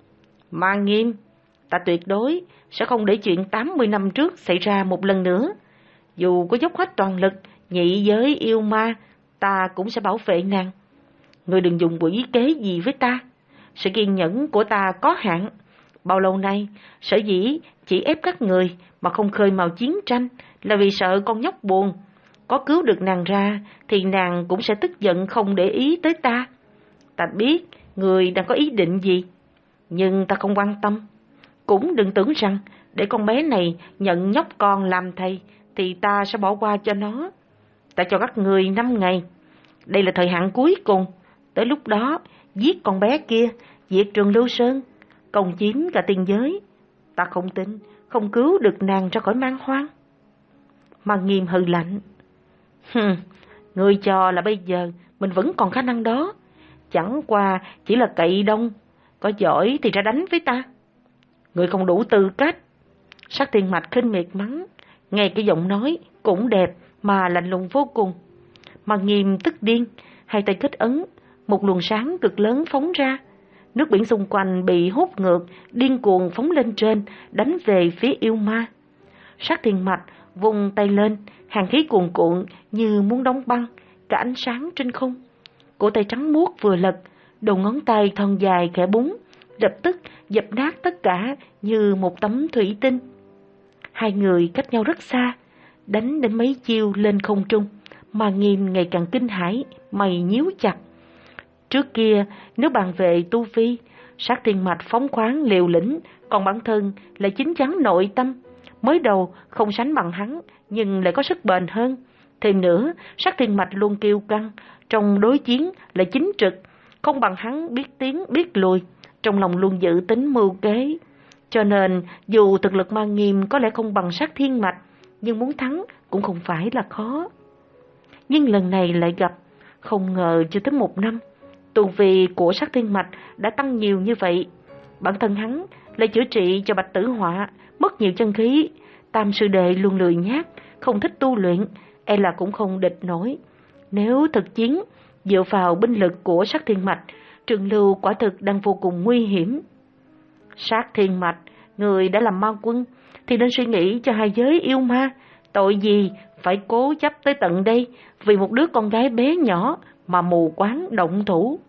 Mà Nghiêm, ta tuyệt đối sẽ không để chuyện tám mươi năm trước xảy ra một lần nữa. Dù có dốc hết toàn lực, nhị giới yêu ma, ta cũng sẽ bảo vệ nàng. Ngươi đừng dùng quỷ kế gì với ta, sự kiên nhẫn của ta có hạn. Bao lâu nay, sở dĩ chỉ ép các người mà không khơi mào chiến tranh là vì sợ con nhóc buồn. Có cứu được nàng ra thì nàng cũng sẽ tức giận không để ý tới ta. Ta biết người đang có ý định gì, nhưng ta không quan tâm. Cũng đừng tưởng rằng để con bé này nhận nhóc con làm thầy thì ta sẽ bỏ qua cho nó. Ta cho các người năm ngày. Đây là thời hạn cuối cùng. Tới lúc đó, giết con bé kia, diệt Trường Lưu Sơn, công chiếm cả tiên giới. Ta không tin, không cứu được nàng ra khỏi man hoang. Mà Nghiêm hừ lạnh. Hừm, ngươi cho là bây giờ mình vẫn còn khả năng đó. Chẳng qua chỉ là cậy đông, có giỏi thì ra đánh với ta. Ngươi không đủ tư cách. Sắc Thiên Mạch khinh miệt mắng, nghe cái giọng nói cũng đẹp mà lạnh lùng vô cùng. Mà Nghiêm tức điên, hai tay kết ấn, một luồng sáng cực lớn phóng ra. Nước biển xung quanh bị hút ngược, điên cuồng phóng lên trên, đánh về phía yêu ma. Sắc Thiên Mạch vung tay lên, hàng khí cuồn cuộn như muốn đóng băng, cả ánh sáng trên không. Cổ tay trắng muốt vừa lật, đầu ngón tay thon dài khẽ búng, lập tức dập nát tất cả như một tấm thủy tinh. Hai người cách nhau rất xa, đánh đến mấy chiêu lên không trung, mà Nghiêm ngày càng kinh hãi, mày nhíu chặt. Trước kia, nếu bàn về tu vi, Sắc Thiên Mạch phóng khoáng liều lĩnh, còn bản thân lại chín chắn nội tâm. Mới đầu không sánh bằng hắn, nhưng lại có sức bền hơn. Thêm nữa, Sắc Thiên Mạch luôn kiêu căng, trong đối chiến lại chính trực, không bằng hắn biết tiến biết lùi, trong lòng luôn dự tính mưu kế. Cho nên, dù thực lực Ma Nghiêm có lẽ không bằng Sắc Thiên Mạch, nhưng muốn thắng cũng không phải là khó. Nhưng lần này lại gặp, không ngờ chưa tới một năm, tu vi của Sắc Thiên Mạch đã tăng nhiều như vậy. Bản thân hắn lại chữa trị cho Bạch Tử Họa, mất nhiều chân khí. Tam sư đệ luôn lười nhác, không thích tu luyện, e là cũng không địch nổi. Nếu thực chiến, dựa vào binh lực của Sắc Thiên Mạch, Trường Lưu quả thực đang vô cùng nguy hiểm. Sắc Thiên Mạch, người đã làm ma quân, thì nên suy nghĩ cho hai giới yêu ma. Tội gì phải cố chấp tới tận đây, vì một đứa con gái bé nhỏ mà mù quáng động thủ.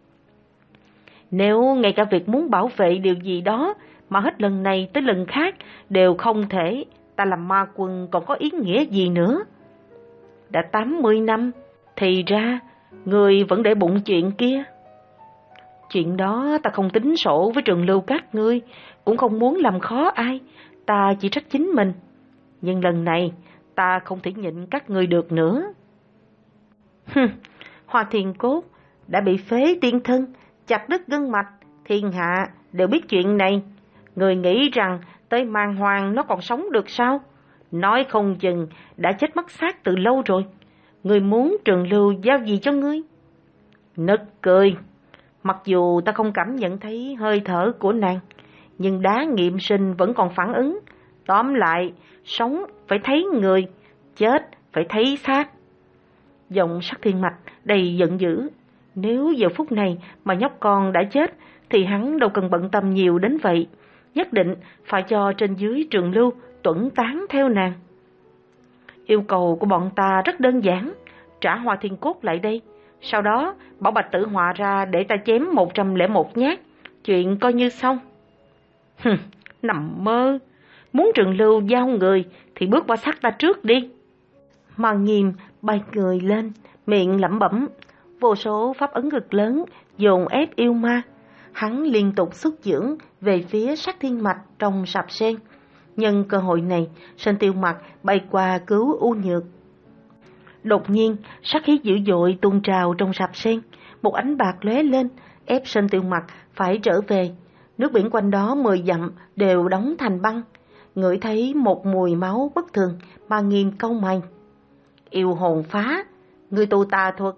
Nếu ngay cả việc muốn bảo vệ điều gì đó mà hết lần này tới lần khác đều không thể, ta làm ma quân còn có ý nghĩa gì nữa? Đã tám mươi năm, thì ra người vẫn để bụng chuyện kia. Chuyện đó ta không tính sổ với Trường Lưu các ngươi, cũng không muốn làm khó ai, ta chỉ trách chính mình. Nhưng lần này ta không thể nhịn các ngươi được nữa. Hừm, Hoa Thiên Cốt đã bị phế tiên thân, chặt đứt gân mạch, thiên hạ đều biết chuyện này. Người nghĩ rằng tới man hoang nó còn sống được sao? Nói không chừng đã chết mất xác từ lâu rồi. Người muốn Trường Lưu giao gì cho ngươi? Nực cười. Mặc dù ta không cảm nhận thấy hơi thở của nàng, nhưng đá nghiệm sinh vẫn còn phản ứng. Tóm lại, sống phải thấy người, chết phải thấy xác. Giọng Sắc Thiên Mạch đầy giận dữ. Nếu giờ phút này mà nhóc con đã chết thì hắn đâu cần bận tâm nhiều đến vậy. Nhất định phải cho trên dưới Trường Lưu tuẫn tán theo nàng. Yêu cầu của bọn ta rất đơn giản. Trả Hoa Thiên Cốt lại đây. Sau đó bảo Bạch Tử Họa ra để ta chém một trăm lẻ một nhát. Chuyện coi như xong. Hừm, nằm mơ. Muốn Trường Lưu giao người thì bước qua xác ta trước đi. Mà Nghiêm bay người lên, miệng lẩm bẩm. Vô số pháp ấn cực lớn dồn ép yêu ma. Hắn liên tục xuất dưỡng về phía Sắc Thiên Mạch trong sạp sen. Nhân cơ hội này, Sơn Tiêu Mặc bay qua cứu U Nhược. Đột nhiên, sát khí dữ dội tuôn trào trong sạp sen. Một ánh bạc lóe lên, ép Sơn Tiêu Mặc phải trở về. Nước biển quanh đó mười dặm đều đóng thành băng. Ngửi thấy một mùi máu bất thường, mà Nghiêm cau mày. Yêu hồn phá, người tu tà thuật.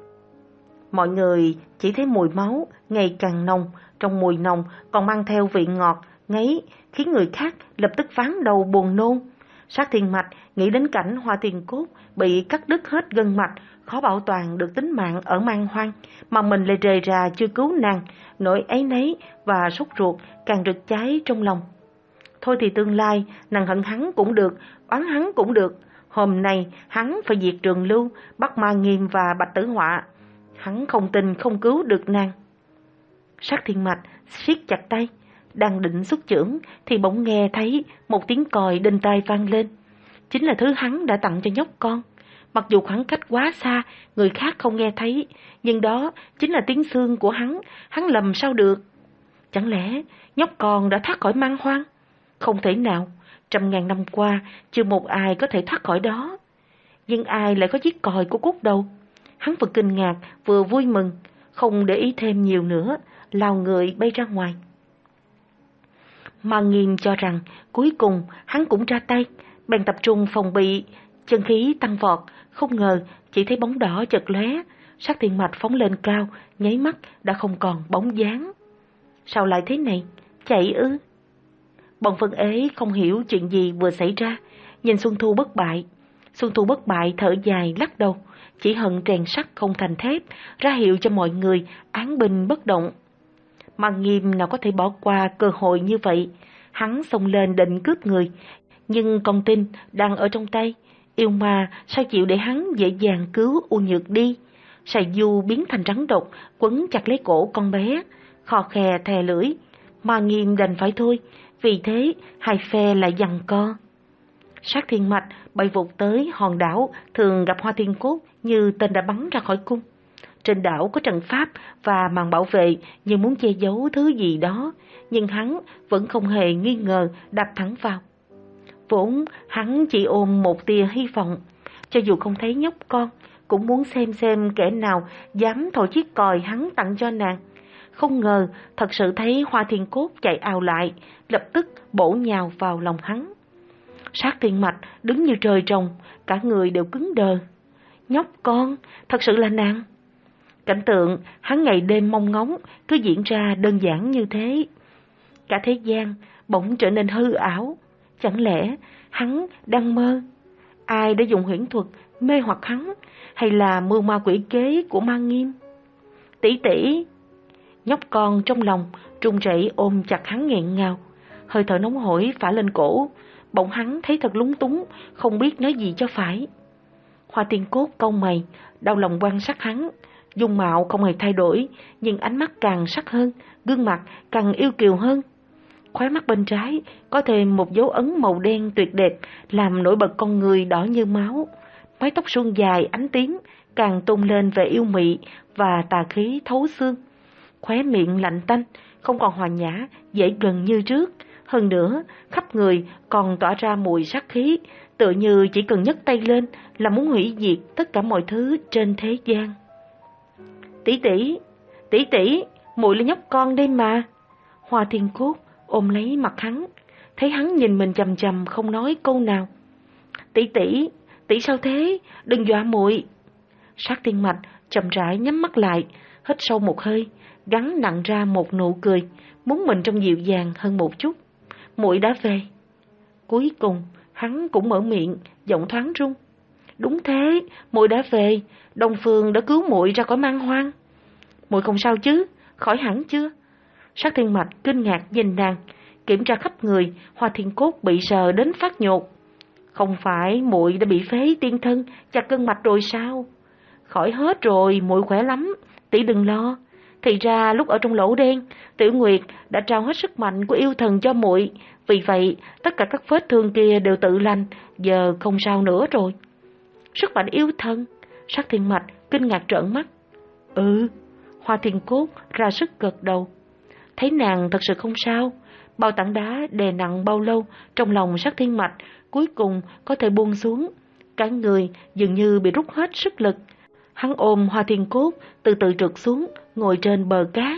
Mọi người chỉ thấy mùi máu ngày càng nồng, trong mùi nồng còn mang theo vị ngọt, ngấy, khiến người khác lập tức ván đầu buồn nôn. Sát Thiên Mạch nghĩ đến cảnh Hoa Thiên Cốt bị cắt đứt hết gân mạch, khó bảo toàn được tính mạng ở Man Hoang, mà mình lại rề rà chưa cứu nàng, nỗi áy náy và sốt ruột càng rực cháy trong lòng. Thôi thì tương lai, nàng hận hắn cũng được, oán hắn cũng được. Hôm nay hắn phải diệt Trường Lưu, bắt Ma Nghiêm và Bạch Tử Họa. Hắn không tin không cứu được nàng. Sát Thiên Mạch siết chặt tay, đang định xuất chưởng thì bỗng nghe thấy một tiếng còi đinh tai vang lên. Chính là thứ hắn đã tặng cho nhóc con. Mặc dù khoảng cách quá xa, người khác không nghe thấy, nhưng đó chính là tiếng xương của hắn, hắn lầm sao được. Chẳng lẽ nhóc con đã thoát khỏi Man Hoang? Không thể nào, trăm ngàn năm qua chưa một ai có thể thoát khỏi đó. Nhưng ai lại có chiếc còi của Cút đâu? Hắn vừa kinh ngạc vừa vui mừng, không để ý thêm nhiều nữa, lao người bay ra ngoài. Mà Nghiêm cho rằng cuối cùng hắn cũng ra tay, bèn tập trung phòng bị, chân khí tăng vọt, không ngờ chỉ thấy bóng đỏ chợt lóe, Sát Thiên Mạch phóng lên cao, nháy mắt đã không còn bóng dáng. Sao lại thế này? Chạy ư? Bọn Vân Ế không hiểu chuyện gì vừa xảy ra, nhìn Xuân Thu bất bại. Xuân Thu bất bại thở dài lắc đầu, chỉ hận rèn sắt không thành thép, ra hiệu cho mọi người án binh bất động. Mà Nghiêm nào có thể bỏ qua cơ hội như vậy. Hắn xông lên định cướp người, nhưng con tin đang ở trong tay. Yêu ma sao chịu để hắn dễ dàng cứu U Nhược đi. Sài du biến thành rắn độc, quấn chặt lấy cổ con bé, khò khè thè lưỡi. Mà Nghiêm đành phải thôi, vì thế hai phe lại giằng co. Sát Thiên Mạch bay vụt tới hòn đảo thường gặp Hoa Thiên Cốt như tên đã bắn ra khỏi cung. Trên đảo có trận pháp và màn bảo vệ như muốn che giấu thứ gì đó, nhưng hắn vẫn không hề nghi ngờ đạp thẳng vào. Vốn hắn chỉ ôm một tia hy vọng, cho dù không thấy nhóc con, cũng muốn xem xem kẻ nào dám thổi chiếc còi hắn tặng cho nàng. Không ngờ thật sự thấy Hoa Thiên Cốt chạy ào lại, lập tức bổ nhào vào lòng hắn. Sát Thiên Mạch đứng như trời trồng, cả người đều cứng đờ. Nhóc con, thật sự là nàng. Cảnh tượng hắn ngày đêm mong ngóng cứ diễn ra đơn giản như thế. Cả thế gian bỗng trở nên hư ảo. Chẳng lẽ hắn đang mơ? Ai đã dùng huyễn thuật mê hoặc hắn, hay là mưu ma quỷ kế của Ma Nghiêm? Tỷ tỷ! Nhóc con trong lòng run rẩy ôm chặt hắn nghẹn ngào, hơi thở nóng hổi phả lên cổ. Bỗng hắn thấy thật lúng túng, không biết nói gì cho phải. Hoa Thiên Cốt cau mày, đau lòng quan sát hắn. Dung mạo không hề thay đổi, nhưng ánh mắt càng sắc hơn, gương mặt càng yêu kiều hơn. Khóe mắt bên trái có thêm một dấu ấn màu đen tuyệt đẹp, làm nổi bật con người đỏ như máu. Mái tóc suôn dài ánh tím càng tôn lên vẻ yêu mị và tà khí thấu xương. Khóe miệng lạnh tanh, không còn hòa nhã, dễ gần như trước. Hơn nữa, khắp người còn tỏa ra mùi sát khí, tựa như chỉ cần nhấc tay lên là muốn hủy diệt tất cả mọi thứ trên thế gian. Tỷ tỷ, tỷ tỷ, muội là nhóc con đây mà. Hoa Thiên Cốt ôm lấy mặt hắn, thấy hắn nhìn mình chằm chằm không nói câu nào. Tỷ tỷ, tỷ sao thế? Đừng dọa muội. Sát Thiên Mạch chậm rãi nhắm mắt lại, hít sâu một hơi, gắn nặng ra một nụ cười, muốn mình trông dịu dàng hơn một chút. Muội đã về. Cuối cùng, hắn cũng mở miệng, giọng thoáng run. Đúng thế, muội đã về, Đông Phương đã cứu muội ra khỏi Man Hoang. Muội không sao chứ, khỏi hẳn chưa? Sát Thiên Mạch kinh ngạc nhìn nàng, kiểm tra khắp người, Hoa Thiên Cốt bị sờ đến phát nhột. Không phải muội đã bị phế tiên thân, chặt cân mạch rồi sao? Khỏi hết rồi, muội khỏe lắm, tỷ đừng lo. Thì ra lúc ở trong lỗ đen, Tiểu Nguyệt đã trao hết sức mạnh của yêu thần cho muội, vì vậy tất cả các vết thương kia đều tự lành, giờ không sao nữa rồi. Sức mạnh yêu thần? Sát Thiên Mạch kinh ngạc trợn mắt. Ừ, Hoa Thiên Cốt ra sức gật đầu. Thấy nàng thật sự không sao, bao tảng đá đè nặng bao lâu trong lòng Sát Thiên Mạch cuối cùng có thể buông xuống. Cả người dường như bị rút hết sức lực. Hắn ôm Hoa Thiên Cốt từ từ trượt xuống, ngồi trên bờ cát.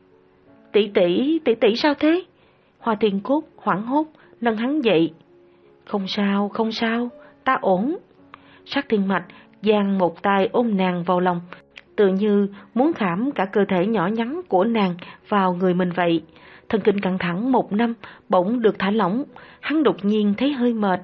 Tỷ tỷ, tỷ tỷ sao thế? Hoa Thiên Cốt hoảng hốt nâng hắn dậy. Không sao, không sao, ta ổn. Sát Thiên Mạch giang một tay ôm nàng vào lòng, tự như muốn khảm cả cơ thể nhỏ nhắn của nàng vào người mình vậy. Thần kinh căng thẳng một năm bỗng được thả lỏng, hắn đột nhiên thấy hơi mệt.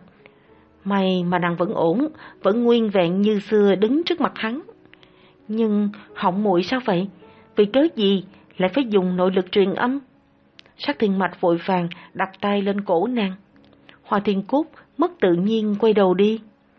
May mà nàng vẫn ổn, vẫn nguyên vẹn như xưa đứng trước mặt hắn. Nhưng họng muội sao vậy? Vì cớ gì lại phải dùng nội lực truyền âm? Sát Thiên Mạch vội vàng đặt tay lên cổ nàng. Hoa Thiên Cốt mất tự nhiên quay đầu đi.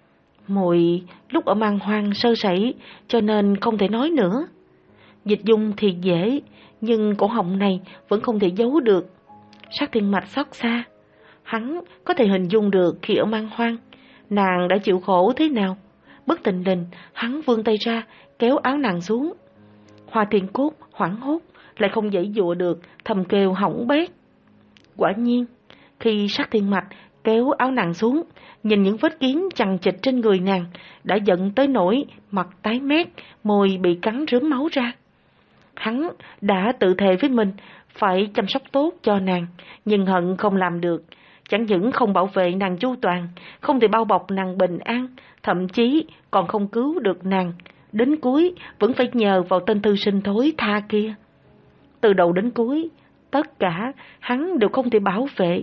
Muội lúc ở Man Hoang sơ sẩy cho nên không thể nói nữa. Dịch dung thì dễ, nhưng cổ họng này vẫn không thể giấu được. Sát Thiên Mạch xót xa. Hắn có thể hình dung được khi ở Man Hoang nàng đã chịu khổ thế nào. Bất thình lình hắn vươn tay ra kéo áo nàng xuống. Hoa Thiên Cốt hoảng hốt, lại không dãy dụa được, thầm kêu hỏng bét. Quả nhiên, khi Sát Thiên Mạch kéo áo nàng xuống, nhìn những vết kiếm chằng chịt trên người nàng, đã giận tới nỗi mặt tái mét, môi bị cắn rớm máu ra. Hắn đã tự thề với mình phải chăm sóc tốt cho nàng, nhưng hận không làm được. Chẳng những không bảo vệ nàng chu toàn, không thể bao bọc nàng bình an, thậm chí còn không cứu được nàng. Đến cuối vẫn phải nhờ vào tên thư sinh thối tha kia. Từ đầu đến cuối, tất cả hắn đều không thể bảo vệ.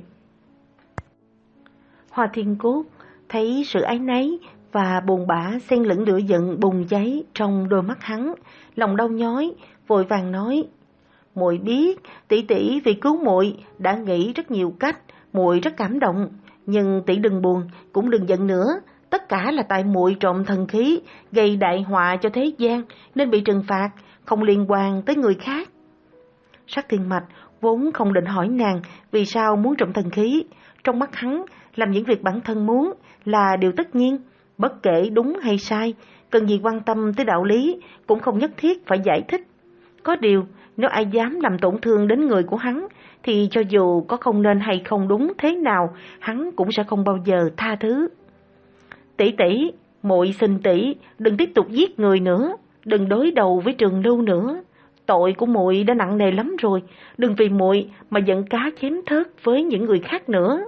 Hoa Thiên Cốt thấy sự áy náy và buồn bã xen lẫn lửa giận bùng cháy trong đôi mắt hắn, lòng đau nhói, vội vàng nói: Muội biết tỷ tỷ vì cứu muội đã nghĩ rất nhiều cách, muội rất cảm động, nhưng tỷ đừng buồn, cũng đừng giận nữa. Tất cả là tại muội trộm thần khí, gây đại họa cho thế gian nên bị trừng phạt, không liên quan tới người khác. Sát Thiên Mạch vốn không định hỏi nàng vì sao muốn trộm thần khí. Trong mắt hắn, làm những việc bản thân muốn là điều tất nhiên, bất kể đúng hay sai, cần gì quan tâm tới đạo lý, cũng không nhất thiết phải giải thích. Có điều, nếu ai dám làm tổn thương đến người của hắn, thì cho dù có không nên hay không đúng thế nào, hắn cũng sẽ không bao giờ tha thứ. Tỷ tỷ, muội xin tỷ đừng tiếp tục giết người nữa, đừng đối đầu với Trường Lưu nữa. Tội của muội đã nặng nề lắm rồi, đừng vì muội mà giận cá chém thớt với những người khác nữa.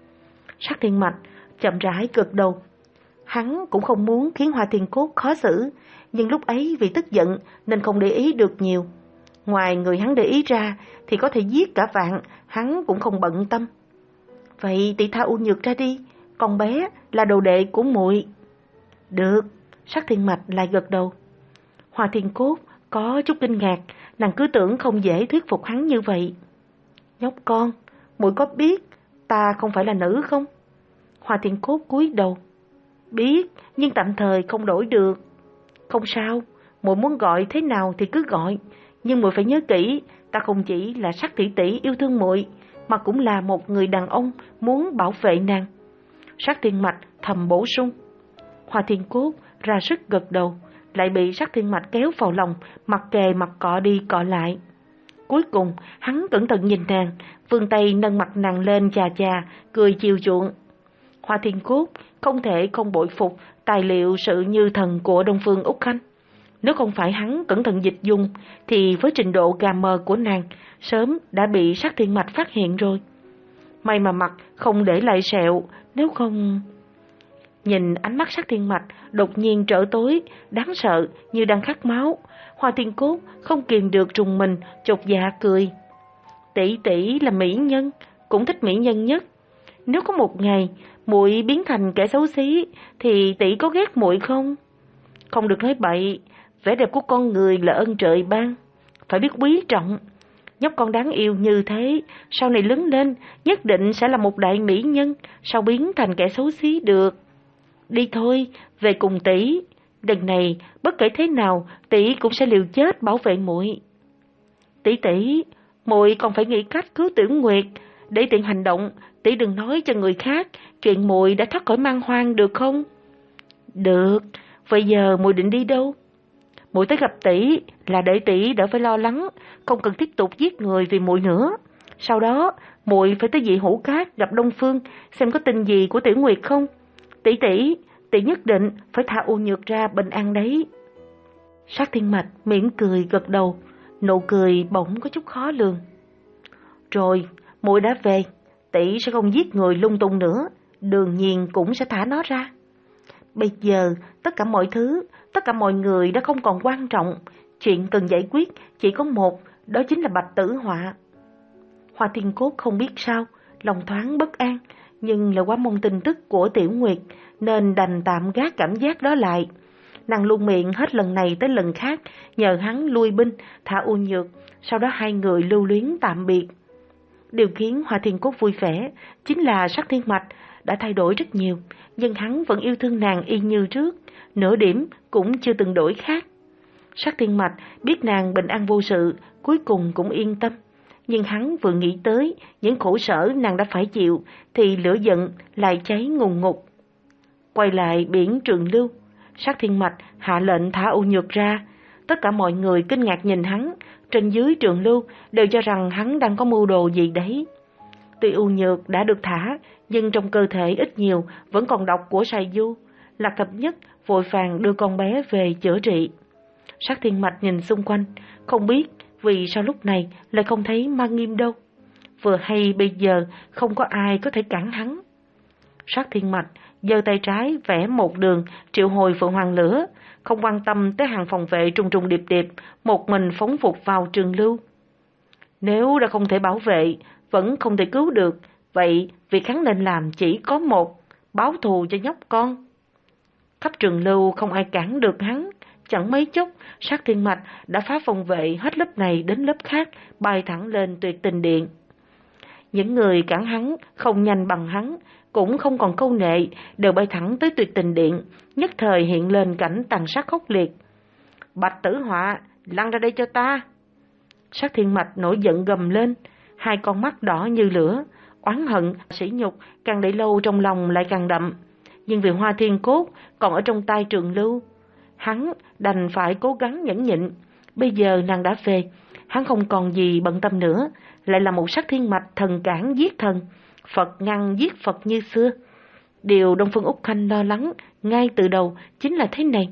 Sát Thiên Mạch chậm rãi gật đầu. Hắn cũng không muốn khiến Hoa Thiên Cốt khó xử, nhưng lúc ấy vì tức giận nên không để ý được nhiều. Ngoài người hắn để ý ra thì có thể giết cả vạn, hắn cũng không bận tâm. Vậy tỷ tha U Nhược ra đi, con bé là đồ đệ của muội. Được, Sát Thiên Mạch lại gật đầu. Hoa Thiên Cốt có chút kinh ngạc, nàng cứ tưởng không dễ thuyết phục hắn như vậy. Nhóc con, muội có biết ta không phải là nữ không? Hoa Thiên Cốt cúi đầu. Biết, nhưng tạm thời không đổi được. Không sao, muội muốn gọi thế nào thì cứ gọi, nhưng muội phải nhớ kỹ, ta không chỉ là Sát tỷ tỷ yêu thương muội, mà cũng là một người đàn ông muốn bảo vệ nàng. Sát Thiên Mạch thầm bổ sung. Hoa Thiên Cốt ra sức gật đầu, lại bị Sát Thiên Mạch kéo vào lòng, mặt kề mặt cọ đi cọ lại. Cuối cùng, hắn cẩn thận nhìn nàng, vươn tay nâng mặt nàng lên chà chà, cười chiều chuộng. Hoa Thiên Cốt không thể không bội phục tài liệu sự như thần của Đông Phương Úc Khanh. Nếu không phải hắn cẩn thận dịch dung, thì với trình độ gà mờ của nàng, sớm đã bị Sát Thiên Mạch phát hiện rồi. May mà mặt không để lại sẹo, nếu không... Nhìn ánh mắt Sắc Thiên Mạch đột nhiên trở tối, đáng sợ như đang khát máu, Hoa Thiên Cốt không kìm được trùng mình, chột dạ cười. Tỷ tỷ là mỹ nhân, cũng thích mỹ nhân nhất. Nếu có một ngày muội biến thành kẻ xấu xí thì tỷ có ghét muội không? Không được nói bậy, vẻ đẹp của con người là ơn trời ban, phải biết quý trọng. Nhóc con đáng yêu như thế, sau này lớn lên nhất định sẽ là một đại mỹ nhân, sao biến thành kẻ xấu xí được. Đi thôi, về cùng tỷ. Lần này bất kể thế nào tỷ cũng sẽ liều chết bảo vệ muội. Tỷ tỷ, muội còn phải nghĩ cách cứu Tiểu Nguyệt, để tiện hành động. Tỷ đừng nói cho người khác chuyện muội đã thoát khỏi man hoang được không? Được, vậy giờ muội định đi đâu? Muội tới gặp tỷ là để tỷ đỡ phải lo lắng, không cần tiếp tục giết người vì muội nữa. Sau đó muội phải tới Dị Hữu Cát gặp Đông Phương, xem có tin gì của Tiểu Nguyệt không. Tỷ tỷ, tỷ nhất định phải thả U Nhược ra bình an đấy. Sát Thiên Mạch mỉm cười gật đầu, nụ cười bỗng có chút khó lường. Rồi, muội đã về, tỷ sẽ không giết người lung tung nữa, đương nhiên cũng sẽ thả nó ra. Bây giờ tất cả mọi thứ, tất cả mọi người đã không còn quan trọng, chuyện cần giải quyết chỉ có một, đó chính là Bạch Tử Họa. Hoa Thiên Cốt không biết sao, lòng thoáng bất an, nhưng là quá mong tin tức của Tiểu Nguyệt nên đành tạm gác cảm giác đó lại. Nàng luôn miệng hết lần này tới lần khác nhờ hắn lui binh thả U Nhược, sau đó hai người lưu luyến tạm biệt. Điều khiến Hoa Thiên Cốt vui vẻ chính là Sắc Thiên Mạch đã thay đổi rất nhiều, nhưng hắn vẫn yêu thương nàng y như trước, nửa điểm cũng chưa từng đổi khác. Sắc Thiên Mạch biết nàng bình an vô sự, cuối cùng cũng yên tâm. Nhưng hắn vừa nghĩ tới những khổ sở nàng đã phải chịu thì lửa giận lại cháy ngùn ngụt. Quay lại biển Trường Lưu, Sắc Thiên Mạch hạ lệnh thả U Nhược ra. Tất cả mọi người kinh ngạc nhìn hắn, trên dưới Trường Lưu đều cho rằng hắn đang có mưu đồ gì đấy. Tuy U Nhược đã được thả, nhưng trong cơ thể ít nhiều vẫn còn độc của Sài Du. Lạc Thập Nhất vội vàng đưa con bé về chữa trị. Sắc Thiên Mạch nhìn xung quanh, không biết vì sao lúc này lại không thấy Ma Nghiêm đâu. Vừa hay bây giờ không có ai có thể cản hắn. Sắc Thiên Mạch giơ tay trái vẽ một đường triệu hồi Phượng Hoàng Lửa, không quan tâm tới hàng phòng vệ trùng trùng điệp điệp, một mình phóng phục vào Trường Lưu. Nếu đã không thể bảo vệ, vẫn không thể cứu được, vậy việc hắn nên làm chỉ có một, báo thù cho nhóc con. Khắp Trường Lưu không ai cản được hắn, chẳng mấy chốc Sắc Thiên Mạch đã phá phòng vệ hết lớp này đến lớp khác, bay thẳng lên Tuyệt Tình Điện. Những người cản hắn không nhanh bằng hắn, cũng không còn câu nệ, đều bay thẳng tới Tuyệt Tình Điện, nhất thời hiện lên cảnh tàn sát khốc liệt. Bạch Tử Họa, lăn ra đây cho ta! Sắc Thiên Mạch nổi giận gầm lên, hai con mắt đỏ như lửa, oán hận, sỉ nhục càng để lâu trong lòng lại càng đậm. Nhưng vì Hoa Thiên Cốt còn ở trong tay Trường Lưu, hắn đành phải cố gắng nhẫn nhịn. Bây giờ nàng đã về, hắn không còn gì bận tâm nữa, lại là một Sắc Thiên Mạch thần cản giết thần, Phật ngăn giết Phật như xưa. Điều Đông Phương Úc Khanh lo lắng ngay từ đầu chính là thế này.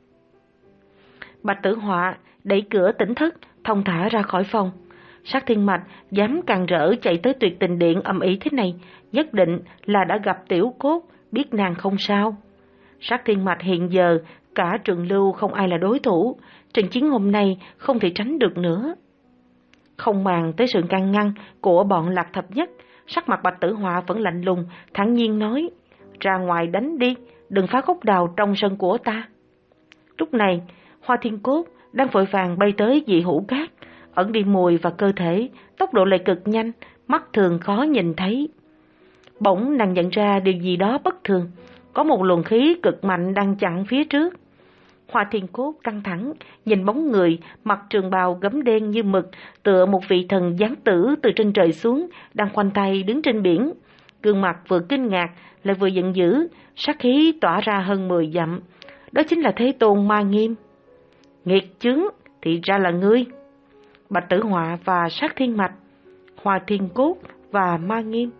Bạch Tử Họa đẩy cửa tỉnh thất, thông thả ra khỏi phòng. Sắc Thiên Mạch dám càng rỡ chạy tới Tuyệt Tình Điện ầm ĩ thế này, nhất định là đã gặp Tiểu Cốt, biết nàng không sao. Sắc Thiên Mạch hiện giờ cả Trường Lưu không ai là đối thủ, trận chiến hôm nay không thể tránh được nữa. Không màng tới sự can ngăn của bọn Lạc Thập Nhất, sắc mặt Bạch Tử Họa vẫn lạnh lùng, thản nhiên nói: ra ngoài đánh đi, đừng phá gốc đào trong sân của ta. Lúc này Hoa Thiên Cốt đang vội vàng bay tới Dị Hữu Cát, ẩn đi mùi và cơ thể, tốc độ lại cực nhanh, mắt thường khó nhìn thấy. Bỗng nàng nhận ra điều gì đó bất thường, có một luồng khí cực mạnh đang chặn phía trước. Hoa Thiên Cốt căng thẳng, nhìn bóng người mặc trường bào gấm đen như mực, tựa một vị thần giáng tử từ trên trời xuống, đang khoanh tay đứng trên biển. Gương mặt vừa kinh ngạc lại vừa giận dữ, sát khí tỏa ra hơn mười dặm. Đó chính là Thế Tôn Ma Nghiêm. Nghiệt chướng, thì ra là ngươi. Bạch Tử Họa và Sắc Thiên Mạch, Hoa Thiên Cốt và Ma Nghiêm.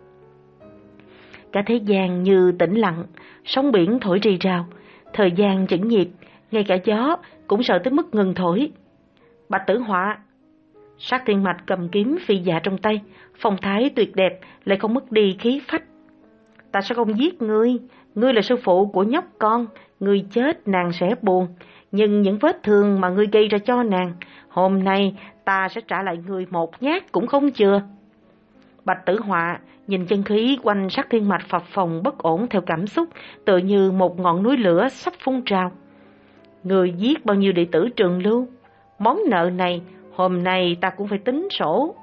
Cả thế gian như tĩnh lặng, sóng biển thổi rì rào, thời gian chững nhịp, ngay cả gió cũng sợ tới mức ngừng thổi. Bạch Tử Họa. Sắc Thiên Mạch cầm kiếm phi dạ trong tay, phong thái tuyệt đẹp lại không mất đi khí phách. Ta sẽ không giết ngươi, Ngươi là sư phụ của nhóc con, ngươi chết nàng sẽ buồn, nhưng những vết thương mà ngươi gây ra cho nàng, hôm nay ta sẽ trả lại ngươi một nhát cũng không chừa. Bạch Tử Họa nhìn chân khí quanh Sát Thiên Mạch phập phồng bất ổn theo cảm xúc, tựa như một ngọn núi lửa sắp phun trào. Người giết bao nhiêu đệ tử Trường Lưu, món nợ này hôm nay ta cũng phải tính sổ.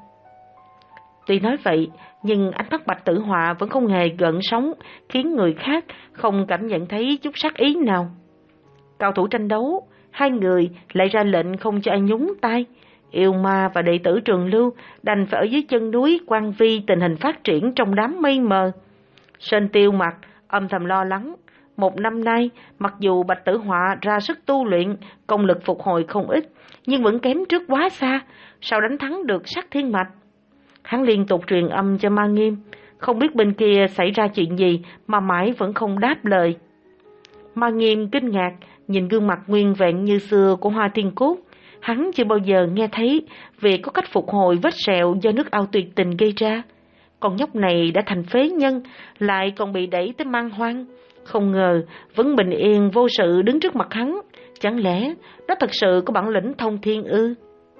Tuy nói vậy, nhưng ánh mắt Bạch Tử Họa vẫn không hề gợn sóng, khiến người khác không cảm nhận thấy chút sát ý nào. Cao thủ tranh đấu, hai người lại ra lệnh không cho ai nhúng tay. Yêu Ma và đệ tử Trường Lưu đành phải ở dưới chân núi quan vi tình hình phát triển trong đám mây mờ. Sơn Tiêu Mặc âm thầm lo lắng. Một năm nay, mặc dù Bạch Tử Họa ra sức tu luyện, công lực phục hồi không ít, nhưng vẫn kém trước quá xa, sao đánh thắng được Sát Thiên Mạch. Hắn liên tục truyền âm cho Ma Nghiêm, không biết bên kia xảy ra chuyện gì mà mãi vẫn không đáp lời. Ma Nghiêm kinh ngạc, nhìn gương mặt nguyên vẹn như xưa của Hoa Thiên Cốt. Hắn chưa bao giờ nghe thấy về có cách phục hồi vết sẹo do nước ao tuyệt tình gây ra. Con nhóc này đã thành phế nhân, lại còn bị đẩy tới man hoang. Không ngờ vẫn bình yên vô sự đứng trước mặt hắn. Chẳng lẽ nó thật sự có bản lĩnh thông thiên ư?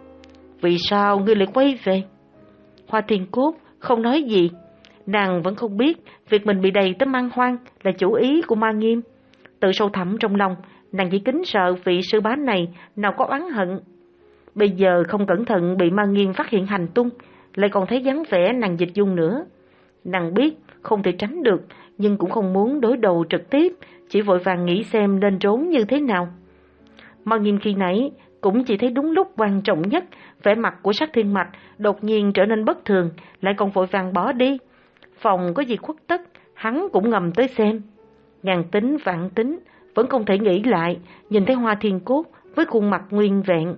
Vì sao ngươi lại quay về? Hoa Thiên Cốt không nói gì. Nàng vẫn không biết việc mình bị đầy tới man hoang là chủ ý của Ma Nghiêm. Tự sâu thẳm trong lòng, nàng chỉ kính sợ vị sư bá này nào có oán hận. Bây giờ không cẩn thận bị Ma Nghiêm phát hiện hành tung, lại còn thấy dáng vẻ nàng Dịch Dung nữa. Nàng biết không thể tránh được, nhưng cũng không muốn đối đầu trực tiếp, chỉ vội vàng nghĩ xem nên trốn như thế nào. Ma Nghiêm khi nãy cũng chỉ thấy đúng lúc quan trọng nhất, vẻ mặt của Sát Thiên Mạch đột nhiên trở nên bất thường, lại còn vội vàng bỏ đi. Phòng có gì khuất tất, hắn cũng ngầm tới xem. Ngàn tính vạn tính, vẫn không thể nghĩ lại, nhìn thấy Hoa Thiên Cốt với khuôn mặt nguyên vẹn.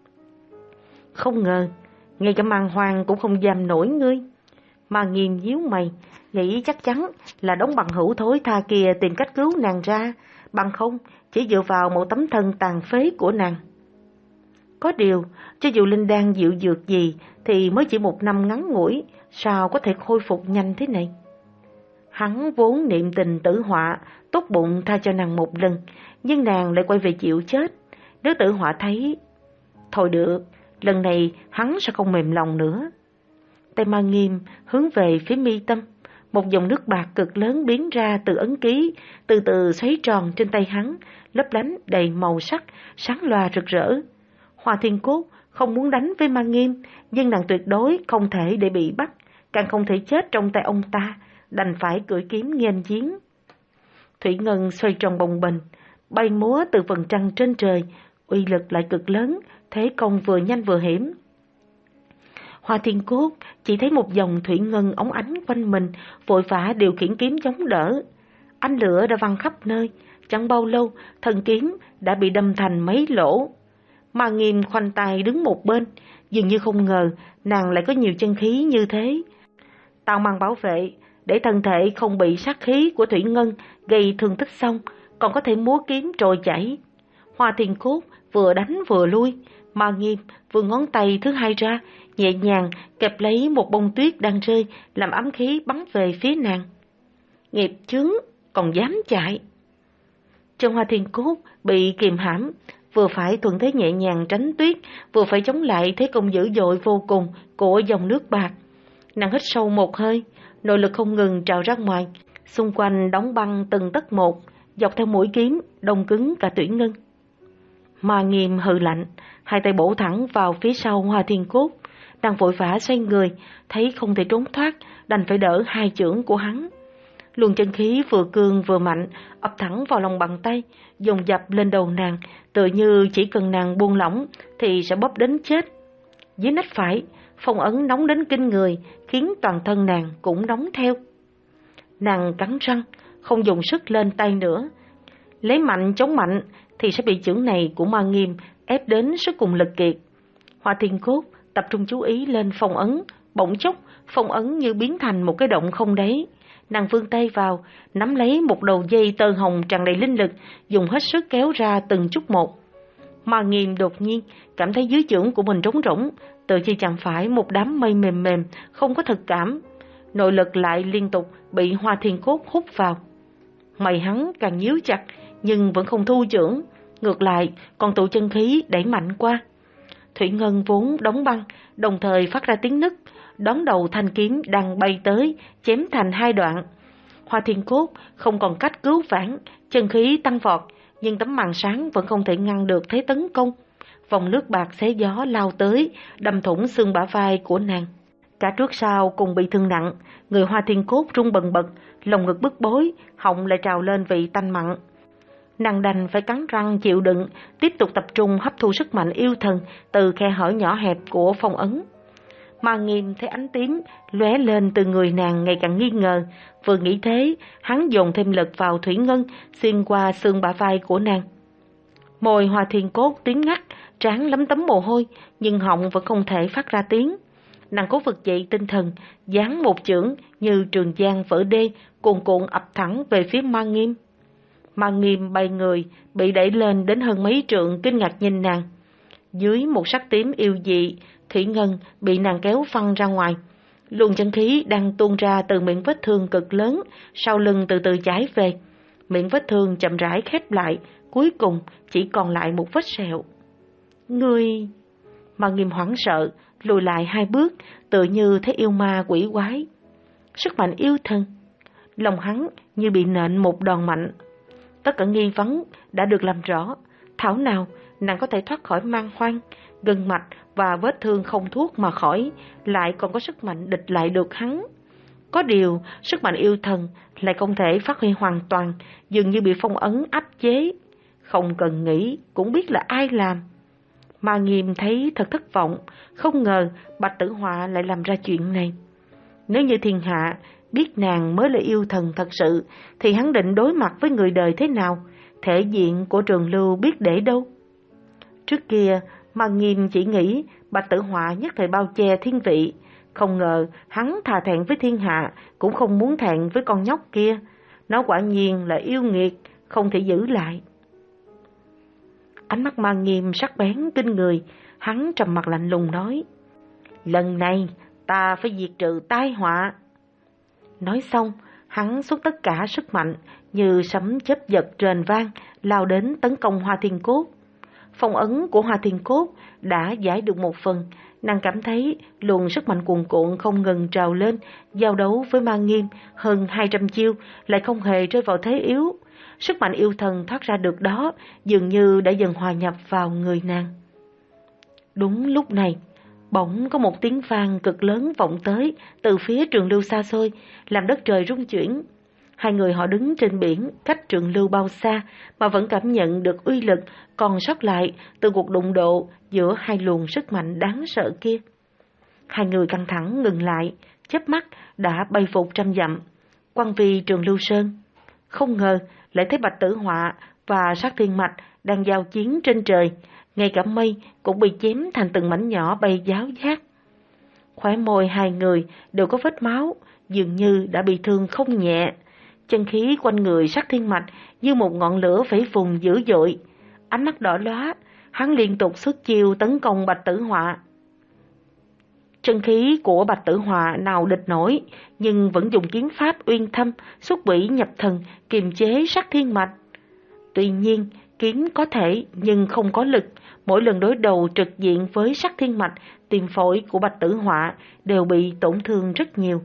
Không ngờ, ngay cả Man Hoang cũng không giam nổi ngươi. Ma Nghiêm nhíu mày, nghĩ chắc chắn là đống bằng hữu thối tha kia tìm cách cứu nàng ra, bằng không chỉ dựa vào một tấm thân tàn phế của nàng. Có điều, cho dù linh đan dịu dược gì thì mới chỉ một năm ngắn ngủi, sao có thể khôi phục nhanh thế này? Hắn vốn niệm tình Tử Họa, tốt bụng tha cho nàng một lần, nhưng nàng lại quay về chịu chết. Nếu Tử Họa thấy... Thôi được, lần này hắn sẽ không mềm lòng nữa. Tay Ma Nghiêm hướng về phía mi tâm, một dòng nước bạc cực lớn biến ra từ ấn ký, từ từ xoáy tròn trên tay hắn, lấp lánh đầy màu sắc, sáng loa rực rỡ. Hoa Thiên Cốt không muốn đánh với Ma Nghiêm, nhưng nàng tuyệt đối không thể để bị bắt, càng không thể chết trong tay ông ta, đành phải cưỡi kiếm nghênh chiến. Thủy ngân xoay tròn bồng bềnh, bay múa từ phần trăng trên trời, uy lực lại cực lớn, thế công vừa nhanh vừa hiểm. Hoa Thiên Cốt chỉ thấy một dòng thủy ngân óng ánh quanh mình, vội vã điều khiển kiếm chống đỡ. Ánh lửa đã văng khắp nơi, chẳng bao lâu thần kiếm đã bị đâm thành mấy lỗ. Ma Nghiêm khoanh tay đứng một bên, dường như không ngờ nàng lại có nhiều chân khí như thế. Tao mang bảo vệ, để thân thể không bị sát khí của thủy ngân gây thương tích xong, còn có thể múa kiếm trôi chảy. Hoa Thiên Cốt vừa đánh vừa lui, Ma Nghiêm vừa ngón tay thứ hai ra, nhẹ nhàng kẹp lấy một bông tuyết đang rơi, làm ấm khí bắn về phía nàng. Nghiệp chướng, còn dám chạy. Chân Hoa Thiên Cốt bị kìm hãm, vừa phải thuận thế nhẹ nhàng tránh tuyết, vừa phải chống lại thế công dữ dội vô cùng của dòng nước bạc. Nàng hít sâu một hơi, nội lực không ngừng trào ra ngoài, xung quanh đóng băng từng tấc một, dọc theo mũi kiếm đông cứng cả thủy ngân. Ma Nghiêm hừ lạnh, hai tay bổ thẳng vào phía sau Hoa Thiên Cốt. Nàng vội vã xoay người, thấy không thể trốn thoát, đành phải đỡ hai chưởng của hắn. Luồng chân khí vừa cương vừa mạnh ập thẳng vào lòng bàn tay, dồn dập lên đầu nàng, tựa như chỉ cần nàng buông lỏng thì sẽ bóp đến chết. Dưới nách phải, phong ấn nóng đến kinh người, khiến toàn thân nàng cũng nóng theo. Nàng cắn răng, không dùng sức lên tay nữa. Lấy mạnh chống mạnh thì sẽ bị chưởng này của Ma Nghiêm ép đến sức cùng lực kiệt. Hoa Thiên Cốt tập trung chú ý lên phong ấn, bỗng chốc phong ấn như biến thành một cái động không đáy. Nàng vươn tay vào, nắm lấy một đầu dây tơ hồng tràn đầy linh lực, dùng hết sức kéo ra từng chút một. Ma Nghiêm đột nhiên cảm thấy dưới chưởng của mình trống rỗng, tự như chẳng phải một đám mây mềm mềm, không có thực cảm. Nội lực lại liên tục bị Hoa Thiên Cốt hút vào. Mày hắn càng nhíu chặt nhưng vẫn không thu chưởng, ngược lại còn tụ chân khí đẩy mạnh qua. Thủy Ngân vốn đóng băng, đồng thời phát ra tiếng nứt, đón đầu thanh kiếm đang bay tới, chém thành hai đoạn. Hoa Thiên Cốt không còn cách cứu vãn, chân khí tăng vọt, nhưng tấm màn sáng vẫn không thể ngăn được thế tấn công. Vòng lướt bạc xé gió lao tới, đâm thủng xương bả vai của nàng. Cả trước sau cùng bị thương nặng, người Hoa Thiên Cốt run bần bật, lồng ngực bức bối, họng lại trào lên vị tanh mặn. Nàng đành phải cắn răng chịu đựng, tiếp tục tập trung hấp thu sức mạnh yêu thần từ khe hở nhỏ hẹp của phong ấn. Mà Nghiêm thấy ánh tím lóe lên từ người nàng ngày càng nghi ngờ, vừa nghĩ thế, hắn dồn thêm lực vào Thủy Ngân xuyên qua xương bả vai của nàng. Môi Hoa Thiên Cốt tiếng ngắt, trán lấm tấm mồ hôi, nhưng họng vẫn không thể phát ra tiếng. Nàng cố vực dậy tinh thần, giáng một chưởng như trường giang vỡ đê, cuồn cuộn ập thẳng về phía Ma Nghiêm. Ma Nghiêm bay người, bị đẩy lên đến hơn mấy trượng, kinh ngạc nhìn nàng. Dưới một sắc tím yêu dị, Thủy Ngân bị nàng kéo phăng ra ngoài. Luồng chân khí đang tuôn ra từ miệng vết thương cực lớn, sau lưng từ từ chảy về. Miệng vết thương chậm rãi khép lại, cuối cùng chỉ còn lại một vết sẹo. Ngươi... Ma Nghiêm hoảng sợ, lùi lại hai bước, tựa như thấy yêu ma quỷ quái. Sức mạnh yêu thần, lòng hắn như bị nện một đòn mạnh. Tất cả nghi vấn đã được làm rõ, thảo nào nàng có thể thoát khỏi mang hoang, gân mạch và vết thương không thuốc mà khỏi, lại còn có sức mạnh địch lại được hắn. Có điều, sức mạnh yêu thần lại không thể phát huy hoàn toàn, dường như bị phong ấn áp chế. Không cần nghĩ cũng biết là ai làm. Ma Nghiêm thấy thật thất vọng, không ngờ Bạch Tử Họa lại làm ra chuyện này. Nếu như thiên hạ biết nàng mới là yêu thần thật sự, thì hắn định đối mặt với người đời thế nào, thể diện của Trường Lưu biết để đâu. Trước kia, Ma Nghiêm chỉ nghĩ Bạch Tử Họa nhất thời bao che thiên vị, không ngờ hắn thà thẹn với thiên hạ, cũng không muốn thẹn với con nhóc kia. Nó quả nhiên là yêu nghiệt, không thể giữ lại. Ánh mắt Ma Nghiêm sắc bén kinh người, hắn trầm mặt lạnh lùng nói: lần này ta phải diệt trừ tai họa. Nói xong, hắn xuất tất cả sức mạnh như sấm chớp giật rền vang, lao đến tấn công Hoa Thiên Cốt. Phong ấn của Hoa Thiên Cốt đã giải được một phần, nàng cảm thấy luồng sức mạnh cuồn cuộn không ngừng trào lên, giao đấu với Ma Nghiêm hơn hai trăm chiêu lại không hề rơi vào thế yếu. Sức mạnh yêu thần thoát ra được đó dường như đã dần hòa nhập vào người nàng. Đúng lúc này, bỗng có một tiếng vang cực lớn vọng tới từ phía Trường Lưu xa xôi, làm đất trời rung chuyển. Hai người họ đứng trên biển, cách Trường Lưu bao xa, mà vẫn cảm nhận được uy lực còn sót lại từ cuộc đụng độ giữa hai luồng sức mạnh đáng sợ kia. Hai người căng thẳng ngừng lại, chớp mắt đã bay vụt trăm dặm. Quan vi Trường Lưu Sơn không ngờ lại thấy Bạch Tử Họa và Sát Thiên Mạch đang giao chiến trên trời, ngay cả mây cũng bị chém thành từng mảnh nhỏ bay giáo giác. Khóe môi hai người đều có vết máu, dường như đã bị thương không nhẹ. Chân khí quanh người Sát Thiên Mạch như một ngọn lửa phẩy phùng dữ dội, ánh mắt đỏ lóa, hắn liên tục xuất chiêu tấn công Bạch Tử Họa. Chân khí của Bạch Tử Họa nào địch nổi, nhưng vẫn dùng kiếm pháp uyên thâm, xuất quỷ nhập thần, kiềm chế Sát Thiên Mạch. Tuy nhiên, kiếm có thể nhưng không có lực, mỗi lần đối đầu trực diện với Sát Thiên Mạch, tim phổi của Bạch Tử Họa đều bị tổn thương rất nhiều.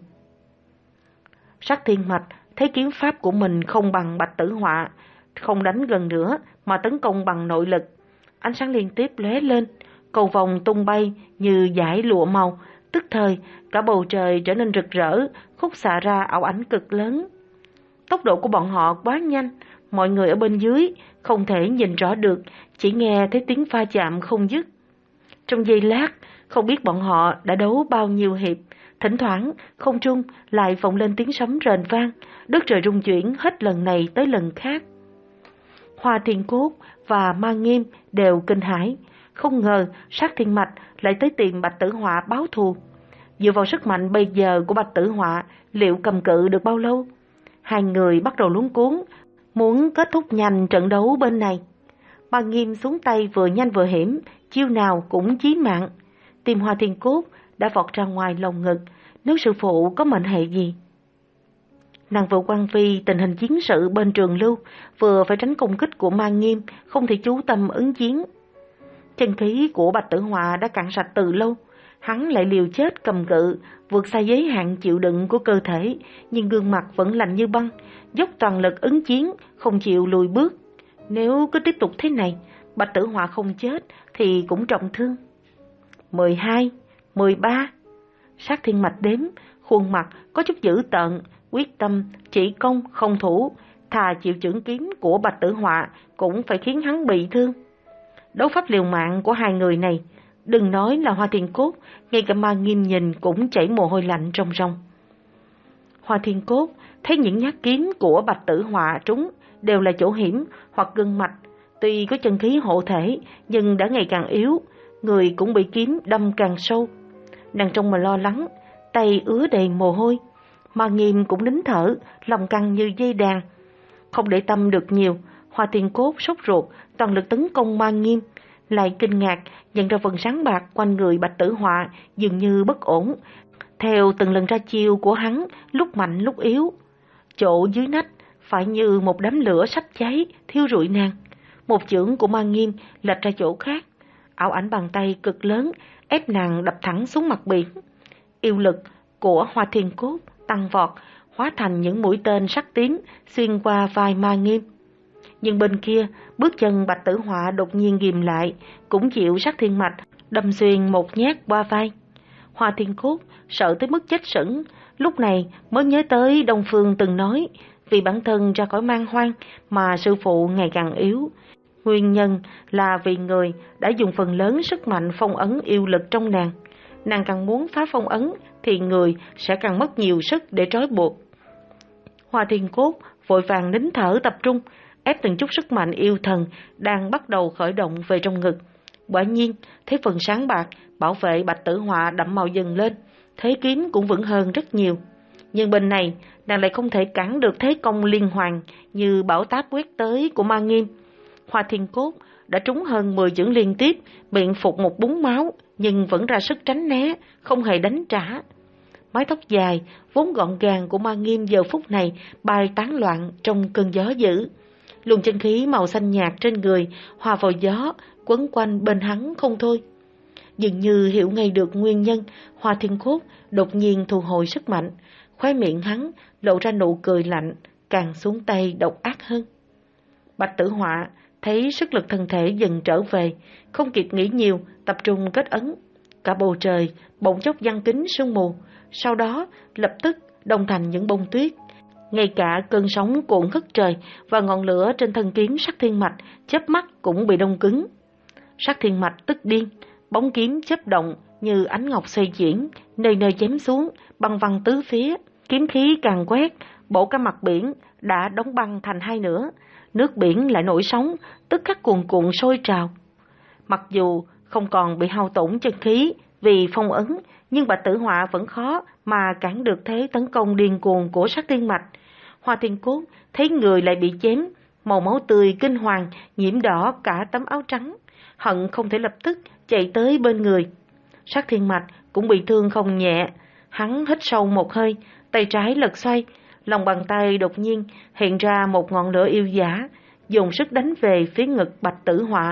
Sát Thiên Mạch thấy kiếm pháp của mình không bằng Bạch Tử Họa, không đánh gần nữa mà tấn công bằng nội lực. Ánh sáng liên tiếp lóe lên, cầu vòng tung bay như dải lụa màu, tức thời cả bầu trời trở nên rực rỡ, khúc xạ ra ảo ảnh cực lớn. Tốc độ của bọn họ quá nhanh, mọi người ở bên dưới không thể nhìn rõ được, chỉ nghe thấy tiếng va chạm không dứt. Trong giây lát, không biết bọn họ đã đấu bao nhiêu hiệp, thỉnh thoảng không trung lại vọng lên tiếng sấm rền vang, đất trời rung chuyển hết lần này tới lần khác. Hoa Thiên Cốt và Ma Nghiêm đều kinh hãi, không ngờ Sát Thiên Mạch lại tới tìm Bạch Tử Họa báo thù. Dựa vào sức mạnh bây giờ của Bạch Tử Họa, liệu cầm cự được bao lâu? Hai người bắt đầu luống cuống, muốn kết thúc nhanh trận đấu bên này. Ma Nghiêm xuống tay vừa nhanh vừa hiểm, chiêu nào cũng chí mạng. Tim Hoa Thiên Cốt đã vọt ra ngoài lồng ngực, nếu sư phụ có mệnh hệ gì. Nàng vừa quan vi tình hình chiến sự bên Trường Lưu, vừa phải tránh công kích của Ma Nghiêm, không thể chú tâm ứng chiến. Chân khí của Bạch Tử Họa đã cạn sạch từ lâu, hắn lại liều chết cầm cự, vượt xa giới hạn chịu đựng của cơ thể, nhưng gương mặt vẫn lạnh như băng, dốc toàn lực ứng chiến, không chịu lùi bước. Nếu cứ tiếp tục thế này, Bạch Tử Họa không chết thì cũng trọng thương. mười hai, mười ba, Sát Thiên Mạch đếm, khuôn mặt có chút dữ tợn, quyết tâm chỉ công không thủ, thà chịu chưởng kiếm của Bạch Tử Họa cũng phải khiến hắn bị thương. Đấu pháp liều mạng của hai người này, đừng nói là Hoa Thiên Cốt, ngay cả Ma Nghiêm nhìn cũng chảy mồ hôi lạnh ròng ròng. Hoa Thiên Cốt thấy những nhát kiếm của Bạch Tử Họa trúng đều là chỗ hiểm hoặc gân mạch, tuy có chân khí hộ thể nhưng đã ngày càng yếu, người cũng bị kiếm đâm càng sâu. Nàng trông mà lo lắng, tay ứa đầy mồ hôi. Ma Nghiêm cũng nín thở, lòng căng như dây đàn. Không để tâm được nhiều, Hoa Thiên Cốt sốt ruột, toàn lực tấn công Ma Nghiêm, lại kinh ngạc nhận ra phần sáng bạc quanh người Bạch Tử Họa dường như bất ổn. Theo từng lần ra chiêu của hắn, lúc mạnh lúc yếu, chỗ dưới nách phải như một đám lửa sắp cháy thiêu rụi nàng. Một chưởng của Ma Nghiêm lệch ra chỗ khác, ảo ảnh bàn tay cực lớn ép nàng đập thẳng xuống mặt biển. Yêu lực của Hoa Thiên Cốt tăng vọt, hóa thành những mũi tên sắc tím xuyên qua vai Ma Nghiêm. Nhưng bên kia, bước chân Bạch Tử Họa đột nhiên ghim lại, cũng chịu Sát Thiên Mạch đâm xuyên một nhát qua vai. Hoa Thiên Cốt sợ tới mức chết sững, lúc này mới nhớ tới Đông Phương từng nói, vì bản thân ra khỏi Man Hoang mà sư phụ ngày càng yếu. Nguyên nhân là vì người đã dùng phần lớn sức mạnh phong ấn yêu lực trong nàng. Nàng càng muốn phá phong ấn thì người sẽ càng mất nhiều sức để trói buộc. Hoa Thiên Cốt vội vàng nín thở tập trung, ép từng chút sức mạnh yêu thần đang bắt đầu khởi động về trong ngực. Quả nhiên, thấy phần sáng bạc bảo vệ Bạch Tử Họa đậm màu dần lên, thế kiếm cũng vững hơn rất nhiều. Nhưng bên này, nàng lại không thể cản được thế công liên hoàn như bão táp quét tới của Ma Nghiêm. Hoa Thiên Cốt đã trúng hơn mười chưởng liên tiếp, miệng phục một búng máu, nhưng vẫn ra sức tránh né, không hề đánh trả. Mái tóc dài, vốn gọn gàng của Ma Nghiêm giờ phút này bay tán loạn trong cơn gió dữ. Luồng chân khí màu xanh nhạt trên người hòa vào gió, quấn quanh bên hắn không thôi. Dường như hiểu ngay được nguyên nhân, Hoa Thiên Cốt đột nhiên thu hồi sức mạnh, khóe miệng hắn lộ ra nụ cười lạnh, càng xuống tay độc ác hơn. Bạch Tử Họa thấy sức lực thân thể dần trở về, không kịp nghĩ nhiều, tập trung kết ấn. Cả bầu trời bỗng chốc giăng kín sương mù, sau đó lập tức đông thành những bông tuyết. Ngay cả cơn sóng cuộn hất trời và ngọn lửa trên thân kiếm Sát Thiên Mạch chớp mắt cũng bị đông cứng. Sát Thiên Mạch tức điên, bóng kiếm chớp động như ánh ngọc xoay chuyển, nơi nơi chém xuống, băng văng tứ phía. Kiếm khí càng quét, bổ cả mặt biển đã đóng băng thành hai nửa. Nước biển lại nổi sóng, tức khắc cuồn cuộn sôi trào. Mặc dù không còn bị hao tổn chân khí vì phong ấn, nhưng Bạch Tử Họa vẫn khó mà cản được thế tấn công điên cuồng của Sát Thiên Mạch. Hoa Thiên Cốt thấy người lại bị chém, màu máu tươi kinh hoàng nhiễm đỏ cả tấm áo trắng, hận không thể lập tức chạy tới bên người. Sát Thiên Mạch cũng bị thương không nhẹ, hắn hít sâu một hơi, tay trái lật xoay, lòng bàn tay đột nhiên hiện ra một ngọn lửa yêu dã, dùng sức đánh về phía ngực Bạch Tử Họa.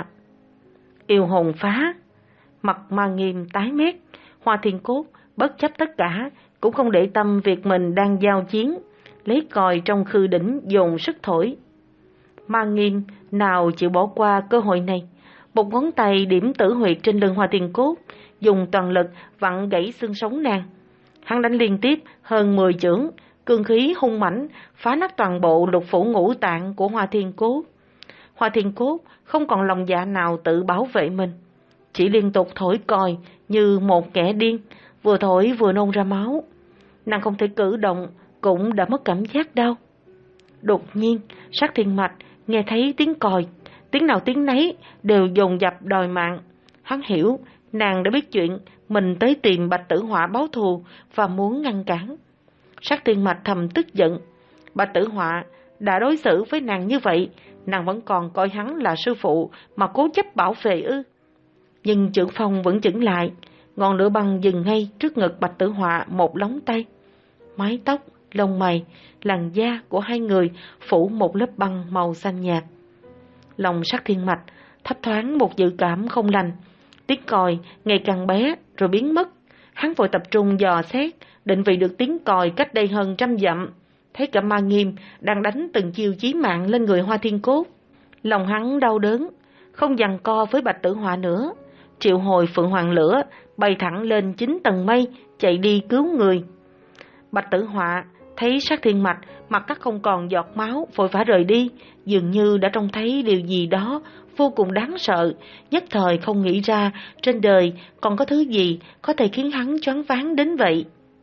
Yêu hồn phá, mặt Ma Nghiêm tái mét. Hoa Thiên Cốt bất chấp tất cả, cũng không để tâm việc mình đang giao chiến, lấy còi trong khư đỉnh dồn sức thổi. Ma Nghiêm nào chịu bỏ qua cơ hội này, một ngón tay điểm tử huyệt trên lưng Hoa Thiên Cốt, dùng toàn lực vặn gãy xương sống nàng. Hắn đánh liên tiếp hơn mười chưởng, cương khí hung mãnh phá nát toàn bộ lục phủ ngũ tạng của Hoa Thiên Cốt. Hoa Thiên Cốt không còn lòng dạ nào tự bảo vệ mình, chỉ liên tục thổi còi như một kẻ điên, vừa thổi vừa nôn ra máu. Nàng không thể cử động, cũng đã mất cảm giác đau. Đột nhiên, Sát Thiên Mạch nghe thấy tiếng còi, tiếng nào tiếng nấy đều dồn dập đòi mạng. Hắn hiểu nàng đã biết chuyện mình tới tìm Bạch Tử Họa báo thù và muốn ngăn cản. Sát Thiên Mạch thầm tức giận, Bạch Tử Họa đã đối xử với nàng như vậy, nàng vẫn còn coi hắn là sư phụ mà cố chấp bảo vệ ư? Nhưng chưởng phong vẫn chững lại, ngọn lửa băng dừng ngay trước ngực Bạch Tử Họa một lóng tay. Mái tóc lông mày, làn da của hai người phủ một lớp băng màu xanh nhạt. Lòng Sắc Thiên Mạch thấp thoáng một dự cảm không lành. Tiếng còi ngày càng bé rồi biến mất. Hắn vội tập trung dò xét, định vị được tiếng còi cách đây hơn trăm dặm. Thấy cả Ma Nghiêm đang đánh từng chiêu chí mạng lên người Hoa Thiên Cốt. Lòng hắn đau đớn, không giằng co với Bạch Tử Họa nữa, triệu hồi Phượng Hoàng Lửa bay thẳng lên chín tầng mây, chạy đi cứu người. Bạch Tử Họa thấy Sát Thiên Mạch mặt cắt không còn giọt máu, vội vã rời đi, dường như đã trông thấy điều gì đó vô cùng đáng sợ, nhất thời không nghĩ ra trên đời còn có thứ gì có thể khiến hắn choáng váng đến vậy.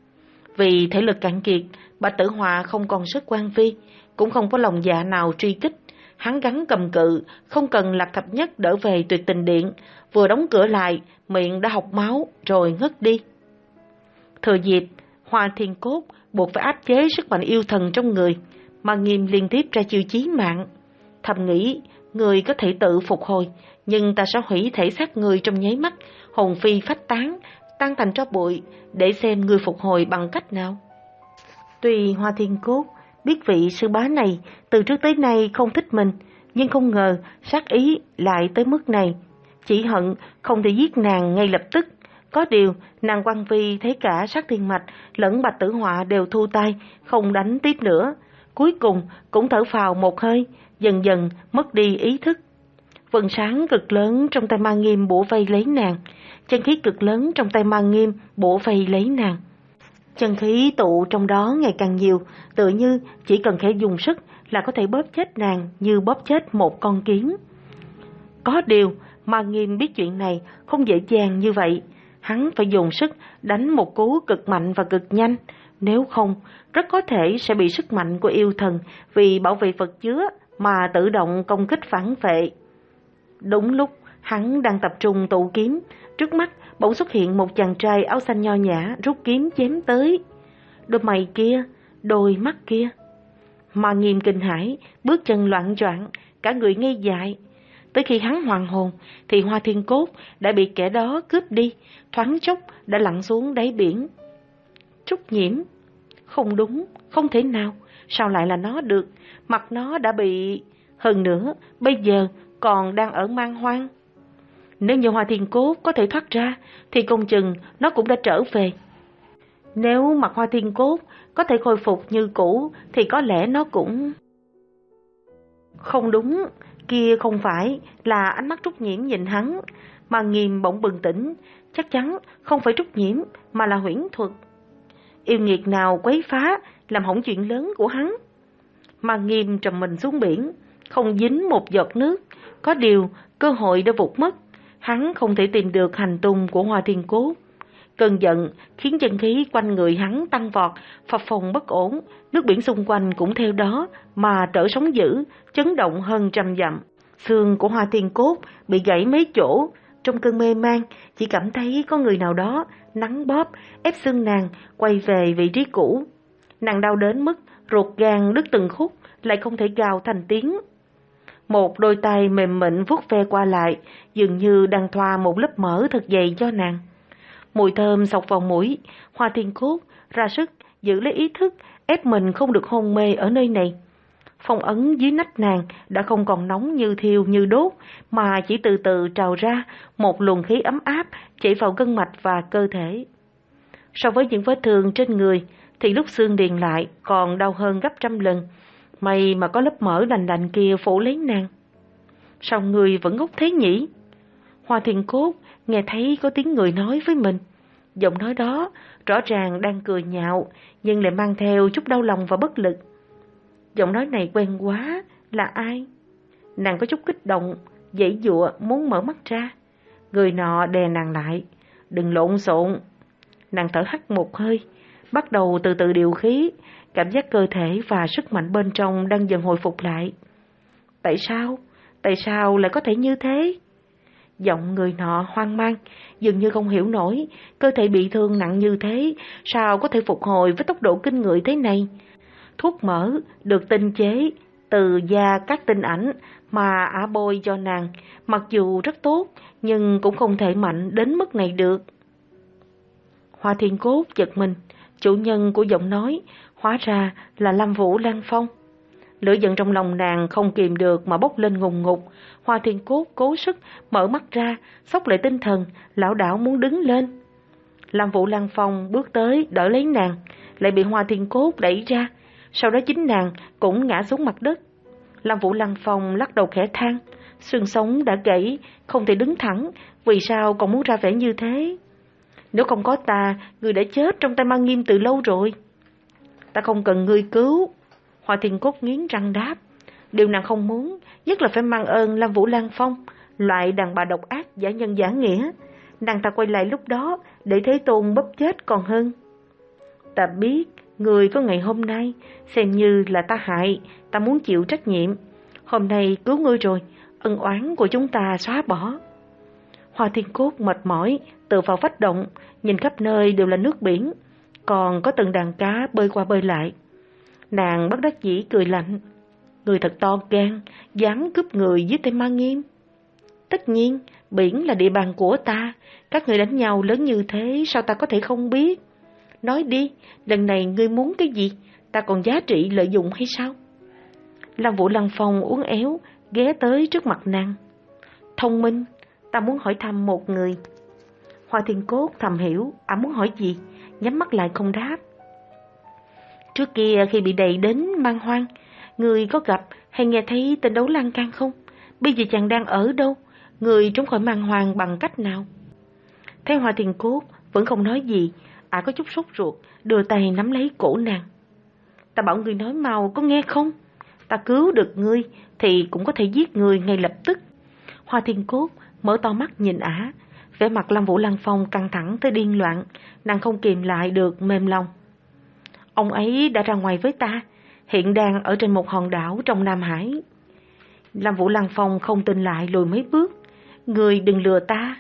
Vì thể lực cạn kiệt, Bạch Tử Họa không còn sức quan phi, cũng không có lòng dạ nào truy kích. Hắn gắng cầm cự, không cần Lạc Thập Nhất đỡ về Tuyệt Tình Điện, vừa đóng cửa lại, miệng đã hộc máu rồi ngất đi. Thừa dịp Hoa Thiên Cốt buộc phải áp chế sức mạnh yêu thần trong người, Ma Nghiêm liên tiếp ra chiêu chí mạng. Thầm nghĩ, người có thể tự phục hồi, nhưng ta sẽ hủy thể xác người trong nháy mắt, hồn phi phách tán, tan thành tro bụi, để xem người phục hồi bằng cách nào. Tuy Hoa Thiên Cốt biết vị sư bá này từ trước tới nay không thích mình, nhưng không ngờ sát ý lại tới mức này. Chỉ hận không thể giết nàng ngay lập tức. Có điều nàng Quan Vi thấy cả Sát Thiên Mạch lẫn Bạch Tử Họa đều thu tay, không đánh tiếp nữa. Cuối cùng cũng thở phào một hơi, dần dần mất đi ý thức. Vầng sáng cực lớn trong tay Ma Nghiêm bủa vây lấy nàng, chân khí cực lớn trong tay Ma Nghiêm bủa vây lấy nàng. Chân khí tụ trong đó ngày càng nhiều, tựa như chỉ cần khẽ dùng sức là có thể bóp chết nàng như bóp chết một con kiến. Có điều, Ma Nghiêm biết chuyện này không dễ dàng như vậy. Hắn phải dùng sức đánh một cú cực mạnh và cực nhanh, nếu không rất có thể sẽ bị sức mạnh của yêu thần vì bảo vệ vật chứa mà tự động công kích phản vệ. Đúng lúc hắn đang tập trung tụ kiếm, trước mắt bỗng xuất hiện một chàng trai áo xanh nho nhã rút kiếm chém tới. Đôi mày kia, đôi mắt kia. Ma Nghiêm kinh hãi, bước chân loạn choạng, cả người ngây dại. Tới khi hắn hoàn hồn thì Hoa Thiên Cốt đã bị kẻ đó cướp đi, thoáng chốc đã lặn xuống đáy biển. Trúc Nhiễm? Không đúng, không thể nào, sao lại là nó được? Mặt nó đã bị... Hơn nữa, bây giờ còn đang ở Man Hoang. Nếu như Hoa Thiên Cốt có thể thoát ra thì công chừng nó cũng đã trở về. Nếu mặt Hoa Thiên Cốt có thể khôi phục như cũ thì có lẽ nó cũng... Không đúng, kia không phải là ánh mắt Trúc Nhiễm nhìn hắn. Mà Nghiêm bỗng bừng tỉnh, chắc chắn không phải Trúc Nhiễm mà là huyễn thuật. Yêu nghiệt nào quấy phá làm hỏng chuyện lớn của hắn. Mà Nghiêm trầm mình xuống biển, không dính một giọt nước. Có điều cơ hội đã vụt mất, hắn không thể tìm được hành tung của Hoa Thiên Cốt. Cơn giận khiến chân khí quanh người hắn tăng vọt, phập phồng bất ổn, nước biển xung quanh cũng theo đó mà trở sóng dữ, chấn động hơn trăm dặm. Xương của Hoa Thiên Cốt bị gãy mấy chỗ, trong cơn mê man chỉ cảm thấy có người nào đó nắn bóp ép xương nàng quay về vị trí cũ. Nàng đau đến mức ruột gan đứt từng khúc, lại không thể gào thành tiếng. Một đôi tay mềm mịn vuốt ve qua lại, dường như đang thoa một lớp mỡ thật dày cho nàng. Mùi thơm xộc vào mũi, Hoa Thiên Cốt ra sức giữ lấy ý thức, ép mình không được hôn mê ở nơi này. Phong ấn dưới nách nàng đã không còn nóng như thiêu như đốt, mà chỉ từ từ trào ra một luồng khí ấm áp chảy vào gân mạch và cơ thể. So với những vết thương trên người thì lúc xương điền lại còn đau hơn gấp trăm lần. May mà có lớp mỡ lành lạnh kia phủ lấy nàng. Sao người vẫn ngốc thế nhỉ? Hoa Thiên Cốt nghe thấy có tiếng người nói với mình. Giọng nói đó rõ ràng đang cười nhạo, nhưng lại mang theo chút đau lòng và bất lực. Giọng nói này quen quá, là ai? Nàng có chút kích động, giãy giụa muốn mở mắt ra. Người nọ đè nàng lại. Đừng lộn xộn. Nàng thở hắt một hơi, bắt đầu từ từ điều khí, cảm giác cơ thể và sức mạnh bên trong đang dần hồi phục lại. Tại sao? Tại sao lại có thể như thế? Giọng người nọ hoang mang, dường như không hiểu nổi, cơ thể bị thương nặng như thế, sao có thể phục hồi với tốc độ kinh người thế này? Thuốc mỡ được tinh chế từ da các tinh ảnh mà ả bôi cho nàng, mặc dù rất tốt, nhưng cũng không thể mạnh đến mức này được. Hoa Thiên Cốt giật mình, chủ nhân của giọng nói Hóa ra là Lâm Vũ Lăng Phong. Lửa giận trong lòng nàng không kìm được mà bốc lên ngùng ngục. Hoa Thiên Cốt cố sức mở mắt ra, xốc lại tinh thần, lảo đảo muốn đứng lên. Lâm Vũ Lăng Phong bước tới đỡ lấy nàng, lại bị Hoa Thiên Cốt đẩy ra, sau đó chính nàng cũng ngã xuống mặt đất. Lâm Vũ Lăng Phong lắc đầu khẽ than, xương sống đã gãy, không thể đứng thẳng, vì sao còn muốn ra vẻ như thế? Nếu không có ta, người đã chết trong tay Ma Nghiêm từ lâu rồi. Ta không cần ngươi cứu. Hoa Thiên Cốt nghiến răng đáp. Điều nàng không muốn nhất là phải mang ơn Lâm Vũ Lăng Phong, loại đàn bà độc ác giả nhân giả nghĩa. Nàng ta quay lại lúc đó để Thế Tôn bóp chết còn hơn. Ta biết người có ngày hôm nay, xem như là ta hại, ta muốn chịu trách nhiệm. Hôm nay cứu ngươi rồi, ân oán của chúng ta xóa bỏ. Hoa Thiên Cốt mệt mỏi tựa vào vách động, nhìn khắp nơi đều là nước biển, còn có từng đàn cá bơi qua bơi lại. Nàng bất đắc dĩ cười lạnh. Người thật to gan, dám cướp người dưới tay Ma Nghiêm. Tất nhiên, biển là địa bàn của ta, các người đánh nhau lớn như thế sao ta có thể không biết? Nói đi, lần này ngươi muốn cái gì? Ta còn giá trị lợi dụng hay sao? Lâm Vũ Lăng Phong uốn éo, ghé tới trước mặt nàng. Thông minh, ta muốn hỏi thăm một người. Hoa Thiên Cốt thầm hiểu, ả muốn hỏi gì, nhắm mắt lại không đáp. Trước kia khi bị đẩy đến Man Hoang, người có gặp hay nghe thấy tên Đấu Lan Can không? Bây giờ chàng đang ở đâu? Người trốn khỏi Man Hoang bằng cách nào? Thấy Hoa Thiên Cốt vẫn không nói gì, ả có chút sốt ruột, đưa tay nắm lấy cổ nàng. Ta bảo người nói mau, có nghe không? Ta cứu được ngươi thì cũng có thể giết người ngay lập tức. Hoa Thiên Cốt mở to mắt nhìn ả, vẻ mặt Lâm Vũ Lăng Phong căng thẳng tới điên loạn, nàng không kìm lại được mềm lòng. Ông ấy đã ra ngoài với ta, hiện đang ở trên một hòn đảo trong Nam Hải. Lâm Vũ Lăng Phong không tin lại lùi mấy bước. Người đừng lừa ta.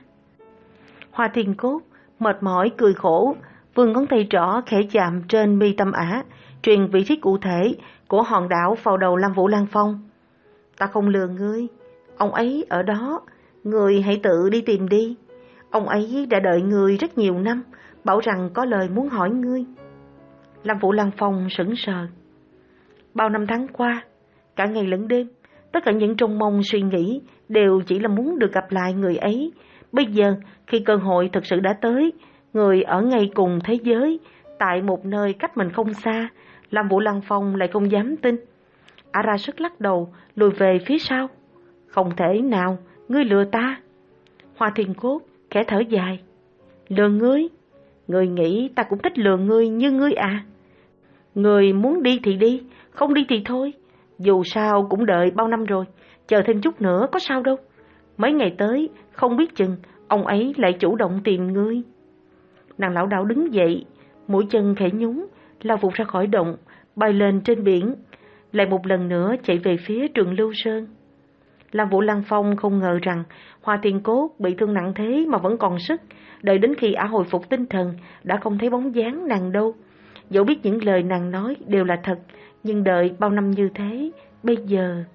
Hoa Thiên Cốt mệt mỏi cười khổ, vươn ngón tay trỏ khẽ chạm trên mi tâm ả, truyền vị trí cụ thể của hòn đảo vào đầu Lâm Vũ Lăng Phong. Ta không lừa ngươi, ông ấy ở đó, ngươi hãy tự đi tìm đi. Ông ấy đã đợi ngươi rất nhiều năm, bảo rằng có lời muốn hỏi ngươi. Lâm Vũ Lăng Phong sững sờ. Bao năm tháng qua, cả ngày lẫn đêm, tất cả những trông mong suy nghĩ đều chỉ là muốn được gặp lại người ấy. Bây giờ, khi cơ hội thực sự đã tới, người ở ngay cùng thế giới, tại một nơi cách mình không xa, Lâm Vũ Lăng Phong lại không dám tin. Ả ra sức lắc đầu, lùi về phía sau. Không thể nào, ngươi lừa ta. Hoa Thiên Cốt khẽ thở dài. Lừa ngươi? Ngươi nghĩ ta cũng thích lừa ngươi như ngươi à? Ngươi muốn đi thì đi, không đi thì thôi. Dù sao cũng đợi bao năm rồi, chờ thêm chút nữa có sao đâu. Mấy ngày tới, không biết chừng, ông ấy lại chủ động tìm ngươi. Nàng lão đảo đứng dậy, mũi chân khẽ nhúng, lao vụt ra khỏi động, bay lên trên biển, lại một lần nữa chạy về phía Trường Lưu Sơn. Lâm Vũ Lăng Phong không ngờ rằng Hoa Thiên Cốt bị thương nặng thế mà vẫn còn sức, đợi đến khi ả hồi phục tinh thần, đã không thấy bóng dáng nàng đâu. Dẫu biết những lời nàng nói đều là thật, nhưng đợi bao năm như thế, bây giờ...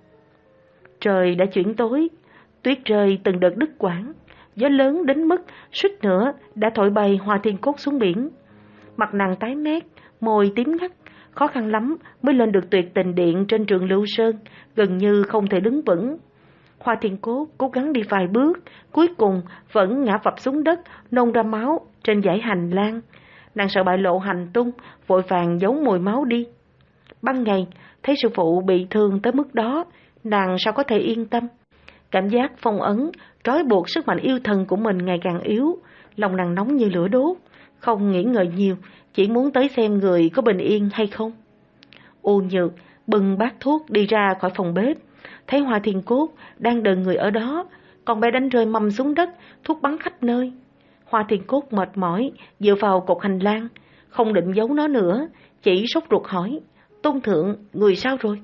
Trời đã chuyển tối, tuyết rơi từng đợt đứt quãng, gió lớn đến mức suýt nữa đã thổi bay Hoa Thiên Cốt xuống biển. Mặt nàng tái mét, môi tím ngắt, khó khăn lắm mới lên được tuyệt tình điện trên Trường Lưu Sơn, gần như không thể đứng vững. Hoa Thiên Cốt cố gắng đi vài bước, cuối cùng vẫn ngã phập xuống đất, nôn ra máu trên dãy hành lang. Nàng sợ bại lộ hành tung, vội vàng giấu mùi máu đi. Ban ngày, thấy sư phụ bị thương tới mức đó, nàng sao có thể yên tâm. Cảm giác phong ấn, trói buộc sức mạnh yêu thần của mình ngày càng yếu, lòng nàng nóng như lửa đốt, không nghĩ ngợi nhiều, chỉ muốn tới xem người có bình yên hay không. U Nhược bưng bát thuốc đi ra khỏi phòng bếp, thấy Hoa Thiên Cốt đang đợi người ở đó, con bé đánh rơi mâm xuống đất, thuốc bắn khắp nơi. Hoa Thiên Cốt mệt mỏi, dựa vào cột hành lang, không định giấu nó nữa, chỉ sốt ruột hỏi, Tôn thượng, người sao rồi?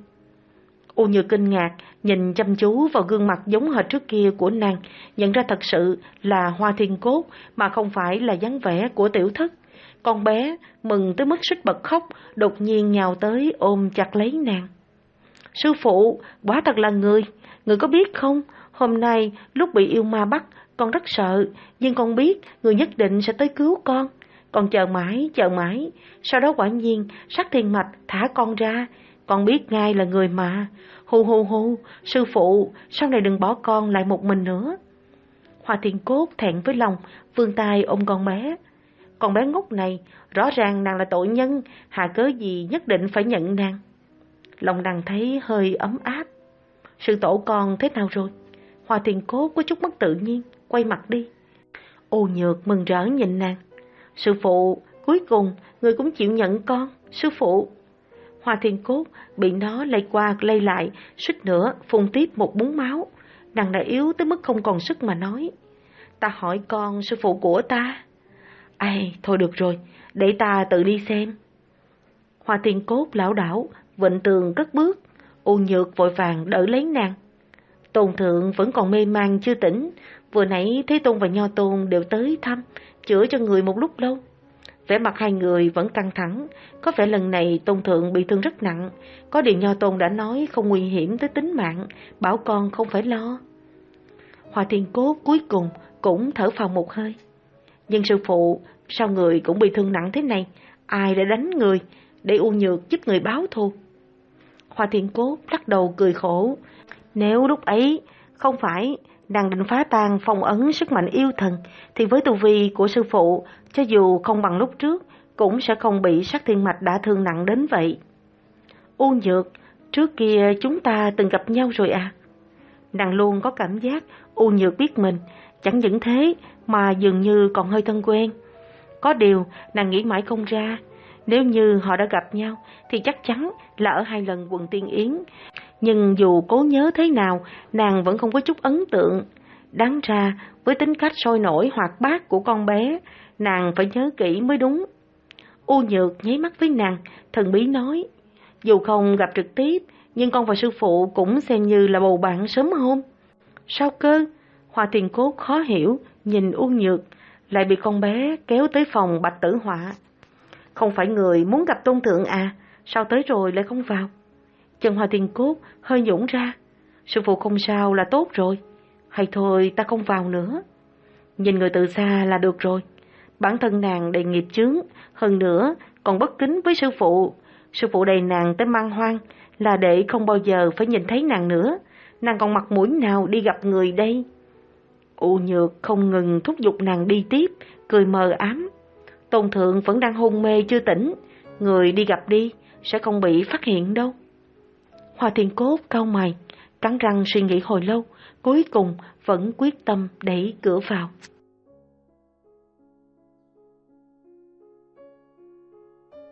U Như kinh ngạc, nhìn chăm chú vào gương mặt giống hệt trước kia của nàng, nhận ra thật sự là Hoa Thiên Cốt, mà không phải là dáng vẻ của tiểu thất. Con bé mừng tới mức suýt bật khóc, đột nhiên nhào tới ôm chặt lấy nàng. Sư phụ, quả thật là người, người có biết không? Hôm nay lúc bị yêu ma bắt, con rất sợ, nhưng con biết người nhất định sẽ tới cứu con. Con chờ mãi, chờ mãi, sau đó quả nhiên Sắc Thiên Mạch thả con ra, con biết ngay là người mà. Hu hu hu, sư phụ, sau này đừng bỏ con lại một mình nữa. Hoa Thiên Cốt thẹn với lòng, vươn tay ôm con bé. Con bé ngốc này, rõ ràng nàng là tội nhân, hà cớ gì nhất định phải nhận nàng. Lòng nàng thấy hơi ấm áp. Sư tổ con thế nào rồi? Hoa Thiên Cốt có chút mất tự nhiên, quay mặt đi. Ô Nhược mừng rỡ nhìn nàng. Sư phụ, cuối cùng người cũng chịu nhận con, sư phụ. Hoa Thiên Cốt bị nó lay qua lay lại, suýt nữa phun tiếp một búng máu. Nàng đã yếu tới mức không còn sức mà nói. Ta hỏi con, sư phụ của ta. Ai, thôi được rồi, để ta tự đi xem. Hoa Thiên Cốt lảo đảo, vịnh tường cất bước. Ô Nhược vội vàng đỡ lấy nàng. Tôn thượng vẫn còn mê man chưa tỉnh. Vừa nãy Thế Tôn và Nho Tôn đều tới thăm, chữa cho người một lúc lâu. Vẻ mặt hai người vẫn căng thẳng. Có vẻ lần này Tôn thượng bị thương rất nặng. Có điều Nho Tôn đã nói không nguy hiểm tới tính mạng, bảo con không phải lo. Hoa Thiên Cốt cuối cùng cũng thở phào một hơi. Nhưng sư phụ, sao người cũng bị thương nặng thế này? Ai đã đánh người? Để U Nhược giúp người báo thù. Hoa Thiên Cốt lắc đầu cười khổ. Nếu lúc ấy không phải nàng định phá tan phong ấn sức mạnh yêu thần, thì với tu vi của sư phụ, cho dù không bằng lúc trước, cũng sẽ không bị Sắc Thiên Mạch đã thương nặng đến vậy. U Nhược, trước kia chúng ta từng gặp nhau rồi à? Nàng luôn có cảm giác U Nhược biết mình, chẳng những thế mà dường như còn hơi thân quen. Có điều nàng nghĩ mãi không ra, nếu như họ đã gặp nhau thì chắc chắn là ở hai lần quần tiên yến. Nhưng dù cố nhớ thế nào, nàng vẫn không có chút ấn tượng. Đáng ra với tính cách sôi nổi hoạt bát của con bé, nàng phải nhớ kỹ mới đúng. U Nhược nháy mắt với nàng, thần bí nói, dù không gặp trực tiếp, nhưng con và sư phụ cũng xem như là bầu bạn sớm hôn. Sao cơ? Hoa Thiên Cốt khó hiểu, nhìn U Nhược, lại bị con bé kéo tới phòng Bạch Tử Họa. Không phải người muốn gặp Tôn thượng à, sao tới rồi lại không vào? Chân Hoa Thiên Cốt hơi nhũn ra. Sư phụ không sao là tốt rồi. Hay thôi ta không vào nữa. Nhìn người từ xa là được rồi. Bản thân nàng đầy nghiệp chướng, hơn nữa còn bất kính với sư phụ. Sư phụ đầy nàng tới mang hoang là để không bao giờ phải nhìn thấy nàng nữa. Nàng còn mặt mũi nào đi gặp người đây? U Nhược không ngừng thúc giục nàng đi tiếp, cười mờ ám. Tôn thượng vẫn đang hôn mê chưa tỉnh, người đi gặp đi, sẽ không bị phát hiện đâu. Hoa Thiên Cốt cau mày, cắn răng suy nghĩ hồi lâu, cuối cùng vẫn quyết tâm đẩy cửa vào.